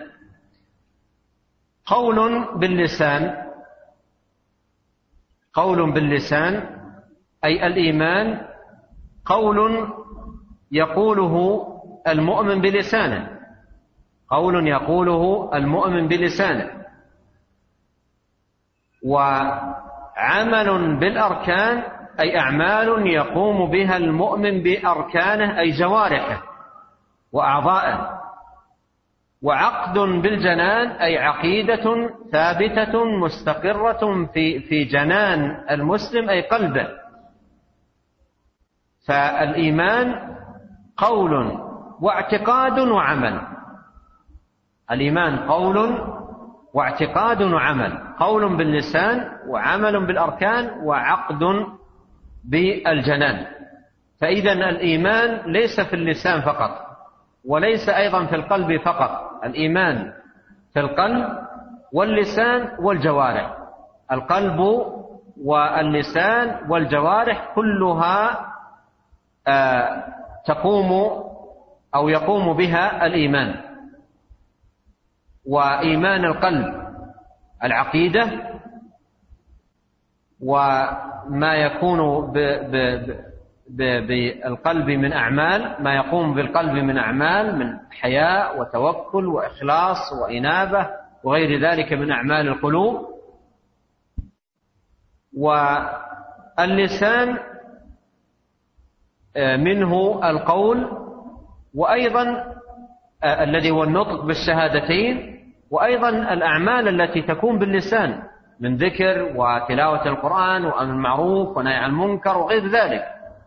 قول باللسان، قول باللسان أي الإيمان قول يقوله المؤمن بلسانه، قول يقوله المؤمن بلسانه. وعمل بالأركان أي أعمال يقوم بها المؤمن بأركانه أي جوارحه وأعضائه. وعقد بالجنان أي عقيدة ثابتة مستقرة في في جنان المسلم أي قلبه. فالإيمان قول واعتقاد وعمل، الإيمان قول واعتقاد وعمل، قول باللسان وعمل بالأركان وعقد بالجنان. فإذا الإيمان ليس في اللسان فقط، وليس أيضا في القلب فقط، الإيمان في القلب واللسان والجوارح. القلب واللسان والجوارح كلها آه تقوم أو يقوم بها الإيمان. وإيمان القلب العقيدة، وما يكون بالقلب من أعمال، ما يقوم بالقلب من أعمال من حياء وتوكل وإخلاص وإنابة وغير ذلك من أعمال القلوب. واللسان منه القول، وأيضا الذي هو النطق بالشهادتين، وأيضا الأعمال التي تكون باللسان من ذكر وتلاوة القرآن وأمر بالمعروف ونهي عن المنكر وغير ذلك.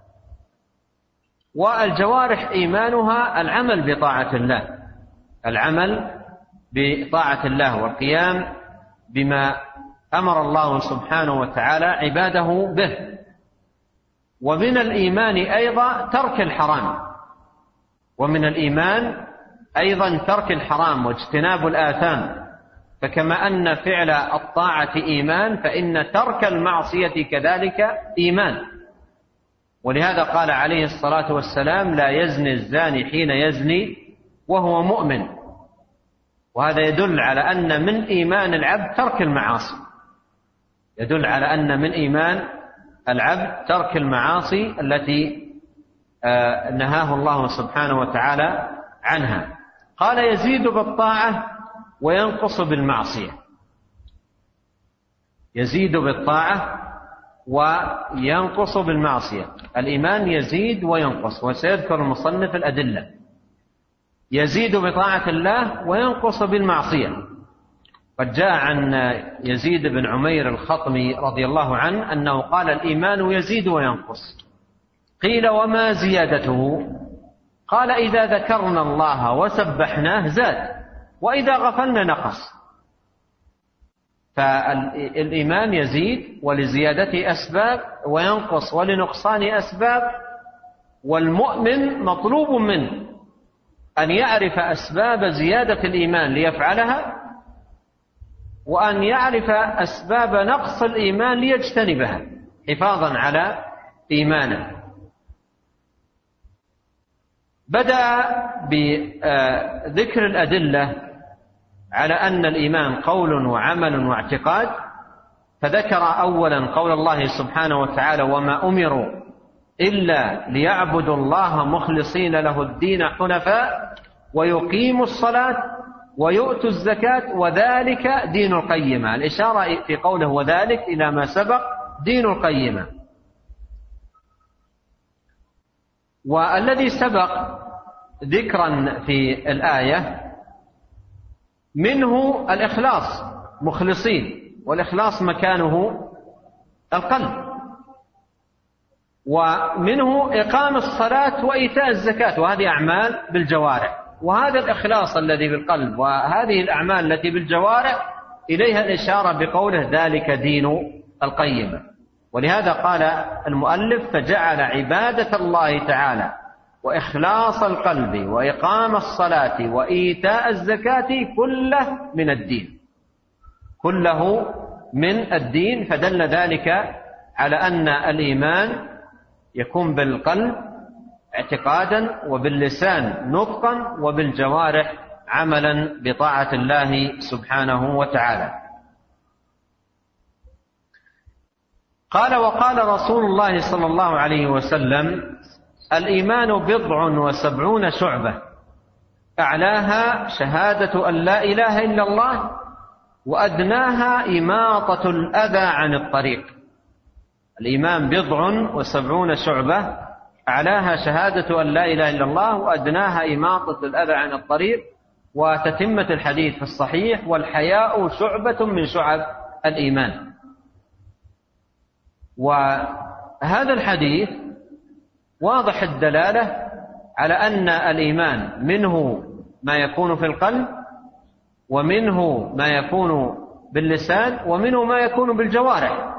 والجوارح إيمانها العمل بطاعة الله، العمل بطاعة الله والقيام بما أمر الله سبحانه وتعالى عباده به. ومن الإيمان أيضا ترك الحرام، ومن الإيمان أيضا ترك الحرام واجتناب الآثام. فكما أن فعل الطاعة إيمان، فإن ترك المعصية كذلك إيمان. ولهذا قال عليه الصلاة والسلام: لا يزني الزاني حين يزني وهو مؤمن. وهذا يدل على أن من إيمان العبد ترك المعاصي، يدل على أن من إيمان العبد ترك المعاصي التي نهاه الله سبحانه وتعالى عنها. قال: يزيد بالطاعة وينقص بالمعصية، يزيد بالطاعة وينقص بالمعصية. الإيمان يزيد وينقص، وسيذكر المصنف الأدلة. يزيد بطاعة الله وينقص بالمعصية. قد جاء عن يزيد بن عمير الخطمي رضي الله عنه أنه قال: الإيمان يزيد وينقص. قيل: وما زيادته؟ قال: إذا ذكرنا الله وسبحناه زاد، وإذا غفلنا نقص. فالإيمان يزيد ولزيادته أسباب، وينقص ولنقصان أسباب. والمؤمن مطلوب منه أن يعرف أسباب زيادة الإيمان ليفعلها، وأن يعرف أسباب نقص الإيمان ليجتنبها حفاظا على إيمانه. بدأ بذكر الأدلة على أن الإيمان قول وعمل واعتقاد، فذكر أولا قول الله سبحانه وتعالى: وما أمروا إلا ليعبدوا الله مخلصين له الدين حنفاء ويقيموا الصلاة ويؤتوا الزكاة وذلك دين القيمة. الإشارة في قوله وذلك إلى ما سبق دين القيمة. والذي سبق ذكرا في الآية منه الإخلاص، مخلصين، والإخلاص مكانه القلب. ومنه إقام الصلاة وإيتاء الزكاة، وهذه أعمال بالجوارح. وهذا الإخلاص الذي بالقلب وهذه الأعمال التي بالجوارح إليها الإشارة بقوله ذلك دين القيمة. ولهذا قال المؤلف: فجعل عبادة الله تعالى وإخلاص القلب وإقام الصلاة وإيتاء الزكاة كله من الدين، كله من الدين، فدل ذلك على أن الإيمان يكون بالقلب اعتقادا، وباللسان نطقا، وبالجوارح عملا بطاعة الله سبحانه وتعالى. قال: وقال رسول الله صلى الله عليه وسلم: الإيمان بضع وسبعون شعبة، أعلاها شهادة أن لا إله إلا الله، وأدناها إماطة الأذى عن الطريق. الإيمان بضع وسبعون شعبة، أعلاها شهادة أن لا إله إلا الله، وأدناها إماطة الأذى عن الطريق. وتتمة الحديث في الصحيح: والحياء شعبة من شعب الإيمان. وهذا الحديث واضح الدلالة على أن الإيمان منه ما يكون في القلب، ومنه ما يكون باللسان، ومنه ما يكون بالجوارح.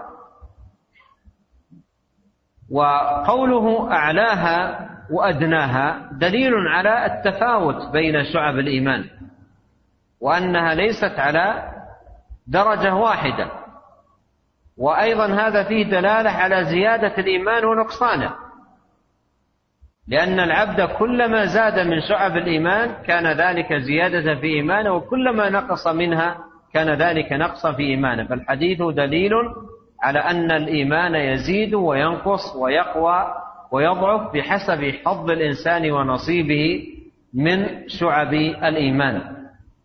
وقوله أعلاها وأدناها دليل على التفاوت بين شعب الإيمان، وأنها ليست على درجة واحدة. وأيضا هذا فيه دلالة على زيادة الإيمان ونقصانه، لأن العبد كلما زاد من شعب الإيمان كان ذلك زيادة في إيمانه، وكلما نقص منها كان ذلك نقصا في إيمانه. فالحديث دليل على أن الإيمان يزيد وينقص ويقوى ويضعف بحسب حظ الإنسان ونصيبه من شعب الإيمان.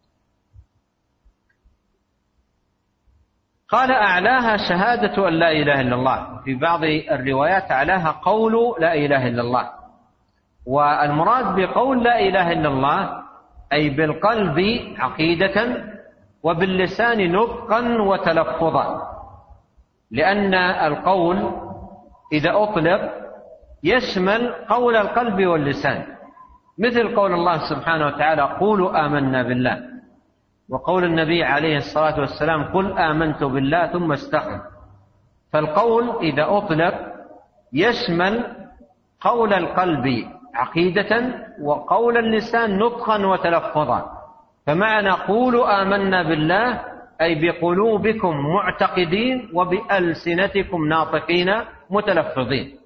قال: أعلاها شهادة أن لا إله إلا الله. في بعض الروايات أعلاها قول لا إله إلا الله. والمراد بقول لا إله إلا الله أي بالقلب عقيدة، وباللسان نطقا وتلفظا، لأن القول إذا أطلق يشمل قول القلب واللسان، مثل قول الله سبحانه وتعالى: قولوا آمنا بالله، وقول النبي عليه الصلاة والسلام: قل آمنت بالله ثم استقم. فالقول إذا أطلق يشمل قول القلب عقيدة، وقول اللسان نطقا وتلفظا. فمعنى قولوا آمنا بالله أي بقلوبكم معتقدين، وبألسنتكم ناطقين متلفظين.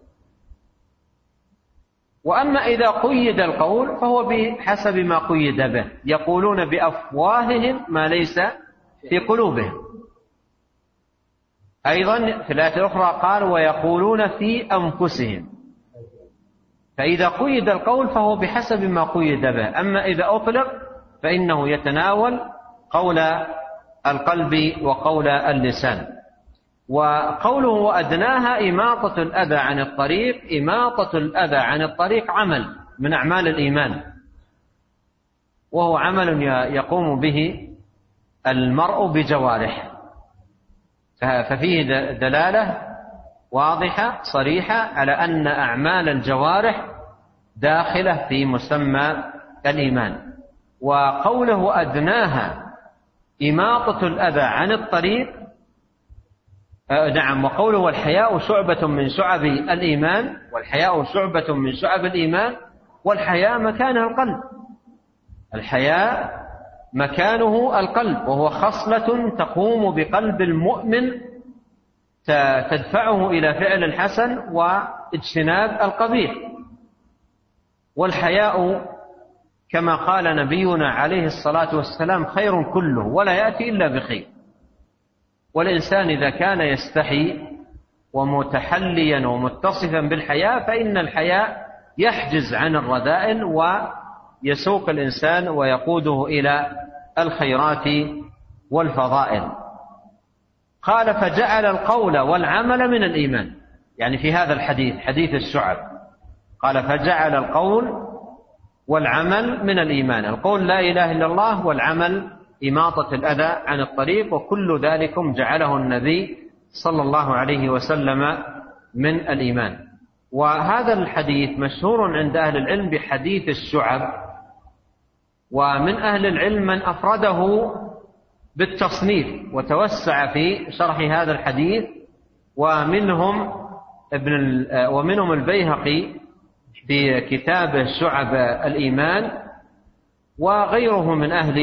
وأما إذا قيد القول فهو بحسب ما قيد به، يقولون بأفواههم ما ليس في قلوبهم. أيضا في الآية الأخرى قال: ويقولون في أنفسهم. فإذا قيد القول فهو بحسب ما قيد به، أما إذا أطلق فإنه يتناول قول القلب وقول اللسان. وقوله وأدناها إماطة الأذى عن الطريق، إماطة الأذى عن الطريق عمل من أعمال الإيمان، وهو عمل يقوم به المرء بجوارح، ففيه دلالة واضحة صريحة على أن أعمال الجوارح داخلة في مسمى الإيمان. وقوله أدناها إماطة الأذى عن الطريق، نعم، وقوله والحياء شعبة من شعب الإيمان، والحياء شعبة من شعب الإيمان، والحياء مكانه القلب، الحياء مكانه القلب، وهو خصلة تقوم بقلب المؤمن تدفعه إلى فعل الحسن واجتناب القبيح. والحياء كما قال نبينا عليه الصلاة والسلام خير كله ولا يأتي إلا بخير. والإنسان إذا كان يستحي ومتحليا ومتصفا بالحياء فإن الحياء يحجز عن الرذائل ويسوق الإنسان ويقوده إلى الخيرات والفضائل. قال فجعل القول والعمل من الإيمان، يعني في هذا الحديث حديث الشعب قال فجعل القول والعمل من الإيمان، القول لا إله إلا الله، والعمل إماطة الأذى عن الطريق، وكل ذلكم جعله النبي صلى الله عليه وسلم من الإيمان. وهذا الحديث مشهور عند أهل العلم بحديث الشعب، ومن أهل العلم من أفرده بالتصنيف وتوسع في شرح هذا الحديث، ومنهم ابن ومنهم البيهقي في كتاب شعب الإيمان، وغيره من أهل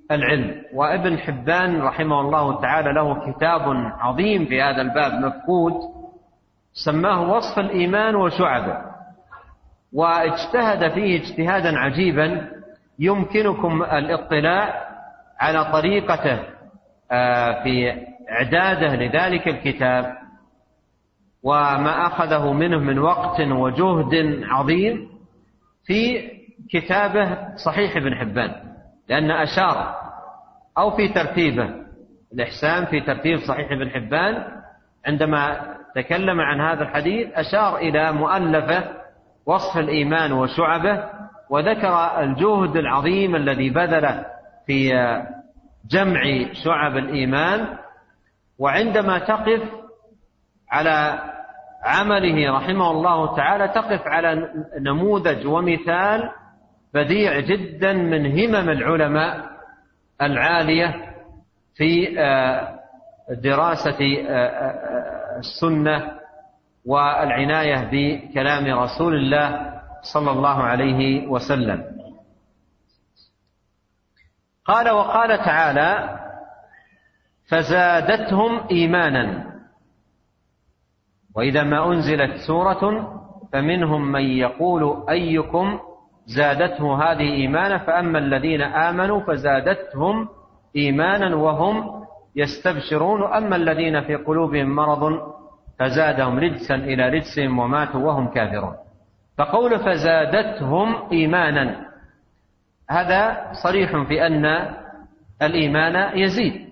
العلم. وابن حبان رحمه الله تعالى له كتاب عظيم في هذا الباب مفقود سماه وصف الإيمان وشعبه، واجتهد فيه اجتهادا عجيبا يمكنكم الاطلاع على طريقته في إعداده لذلك الكتاب وما أخذه منه من وقت وجهد عظيم في كتابه صحيح ابن حبان، لأن أشار أو في ترتيبه الإحسان في ترتيب صحيح ابن حبان عندما تكلم عن هذا الحديث أشار إلى مؤلفه وصف الإيمان وشعبه، وذكر الجهد العظيم الذي بذله في جمع شعب الإيمان. وعندما تقف على عمله رحمه الله تعالى تقف على نموذج ومثال بديع جدا من همم العلماء العالية في دراسة السنة والعناية بكلام رسول الله صلى الله عليه وسلم. قال وقال تعالى فزادتهم إيمانا، وإذا ما أنزلت سورة فمنهم من يقول أيكم زادته هذه إيمانا، فأما الذين آمنوا فزادتهم إيمانا وهم يستبشرون، وأما الذين في قلوبهم مرض فزادهم رجسا إلى رجسهم وماتوا وهم كافرون. فقول فزادتهم إيمانا هذا صريح في أن الإيمان يزيد،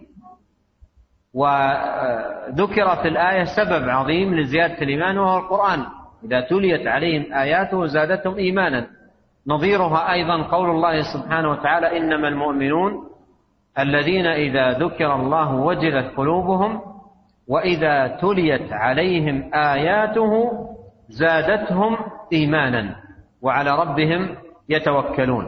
وذكر في الآية سبب عظيم لزيادة الإيمان وهو القرآن، إذا تليت عليهم آياته زادتهم إيمانا. نظيرها أيضا قول الله سبحانه وتعالى إنما المؤمنون الذين إذا ذكر الله وجلت قلوبهم وإذا تليت عليهم آياته زادتهم إيمانا وعلى ربهم يتوكلون.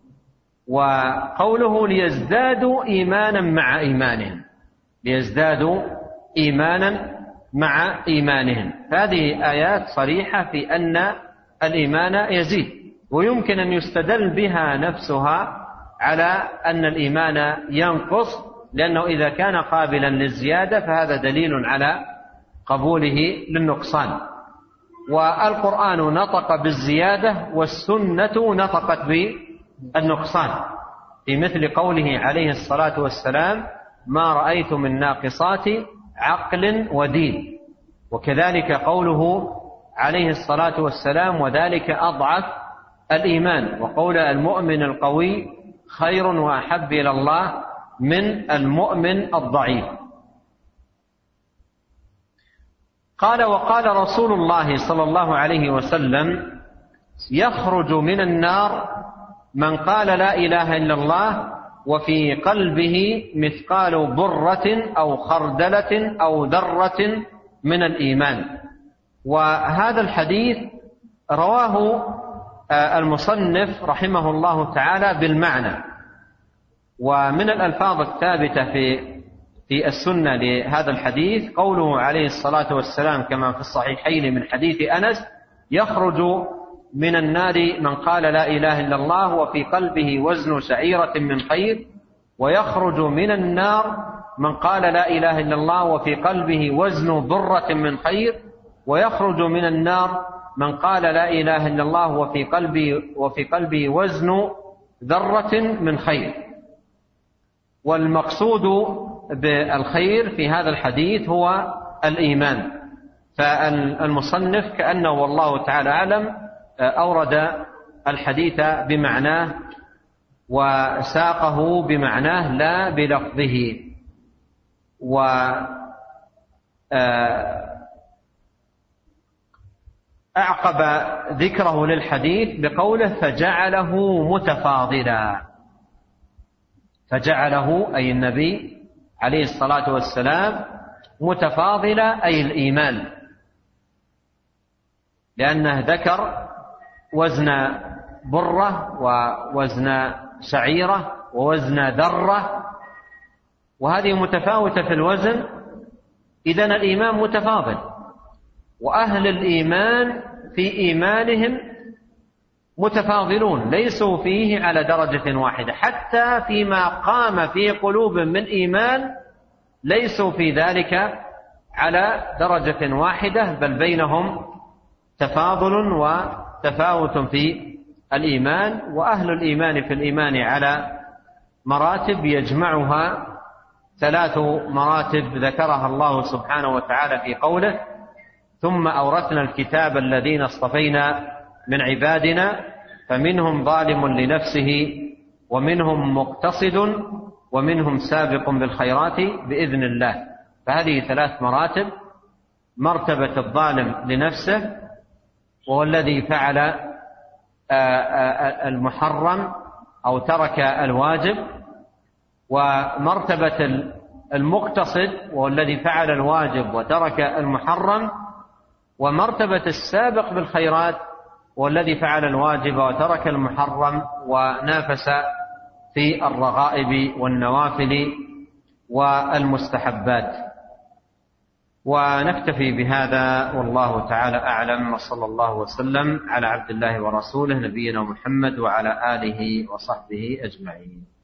وقوله ليزدادوا إيمانا مع إيمانهم، ليزدادوا إيمانا مع إيمانهم، هذه آيات صريحة في أن الإيمان يزيد، ويمكن أن يستدل بها نفسها على أن الإيمان ينقص، لأنه إذا كان قابلا للزيادة فهذا دليل على قبوله للنقصان. والقرآن نطق بالزيادة والسنة نطقت بالنقصان، في مثل قوله عليه الصلاة والسلام ما رأيت من ناقصات عقل ودين، وكذلك قوله عليه الصلاة والسلام وذلك أضعف الإيمان، وقول المؤمن القوي خير وأحب إلى الله من المؤمن الضعيف. قال وقال رسول الله صلى الله عليه وسلم يخرج من النار من قال لا إله إلا الله وفي قلبه مثقال برة أو خردلة أو ذرة من الإيمان. وهذا الحديث رواه المصنف رحمه الله تعالى بالمعنى. ومن الألفاظ الثابتة في في السنة لهذا الحديث قوله عليه الصلاة والسلام كما في الصحيحين من حديث أنس يخرج من النار من قال لا إله إلا الله وفي قلبه وزن شعيرة من خير، ويخرج من النار من قال لا إله إلا الله وفي قلبه وزن ضرة من خير، ويخرج من النار من قال لا إله إلا الله وفي قلبه, وفي قلبه وزن ذرة من خير. والمقصود بالخير في هذا الحديث هو الإيمان. فالمصنف كأنه والله تعالى أعلم أورد الحديث بمعناه وساقه بمعناه لا بلفظه. وأعقب ذكره للحديث بقوله فجعله متفاضلا، فجعله أي النبي عليه الصلاة والسلام متفاضلا أي الإيمان، لأنه ذكر وزن برة ووزن شعيرة ووزن ذرة، وهذه متفاوتة في الوزن، إذن الإيمان متفاضل، وأهل الإيمان في إيمانهم متفاضلون، ليسوا فيه على درجة واحدة، حتى فيما قام في قلوب من إيمان ليسوا في ذلك على درجة واحدة، بل بينهم تفاضل وتفاوت في الإيمان. وأهل الإيمان في الإيمان على مراتب يجمعها ثلاث مراتب ذكرها الله سبحانه وتعالى في قوله: ثم أورثنا الكتاب الذين اصطفينا من عبادنا فمنهم ظالم لنفسه ومنهم مقتصد ومنهم سابق بالخيرات بإذن الله. فهذه ثلاث مراتب: مرتبة الظالم لنفسه وهو الذي فعل المحرم أو ترك الواجب، ومرتبة المقتصد وهو الذي فعل الواجب وترك المحرم، ومرتبة السابق بالخيرات وهو الذي فعل الواجب وترك المحرم ونافس في الرغائب والنوافل والمستحبات. ونكتفي بهذا والله تعالى أعلم، وصلى الله وسلم على عبد الله ورسوله نبينا محمد وعلى آله وصحبه أجمعين.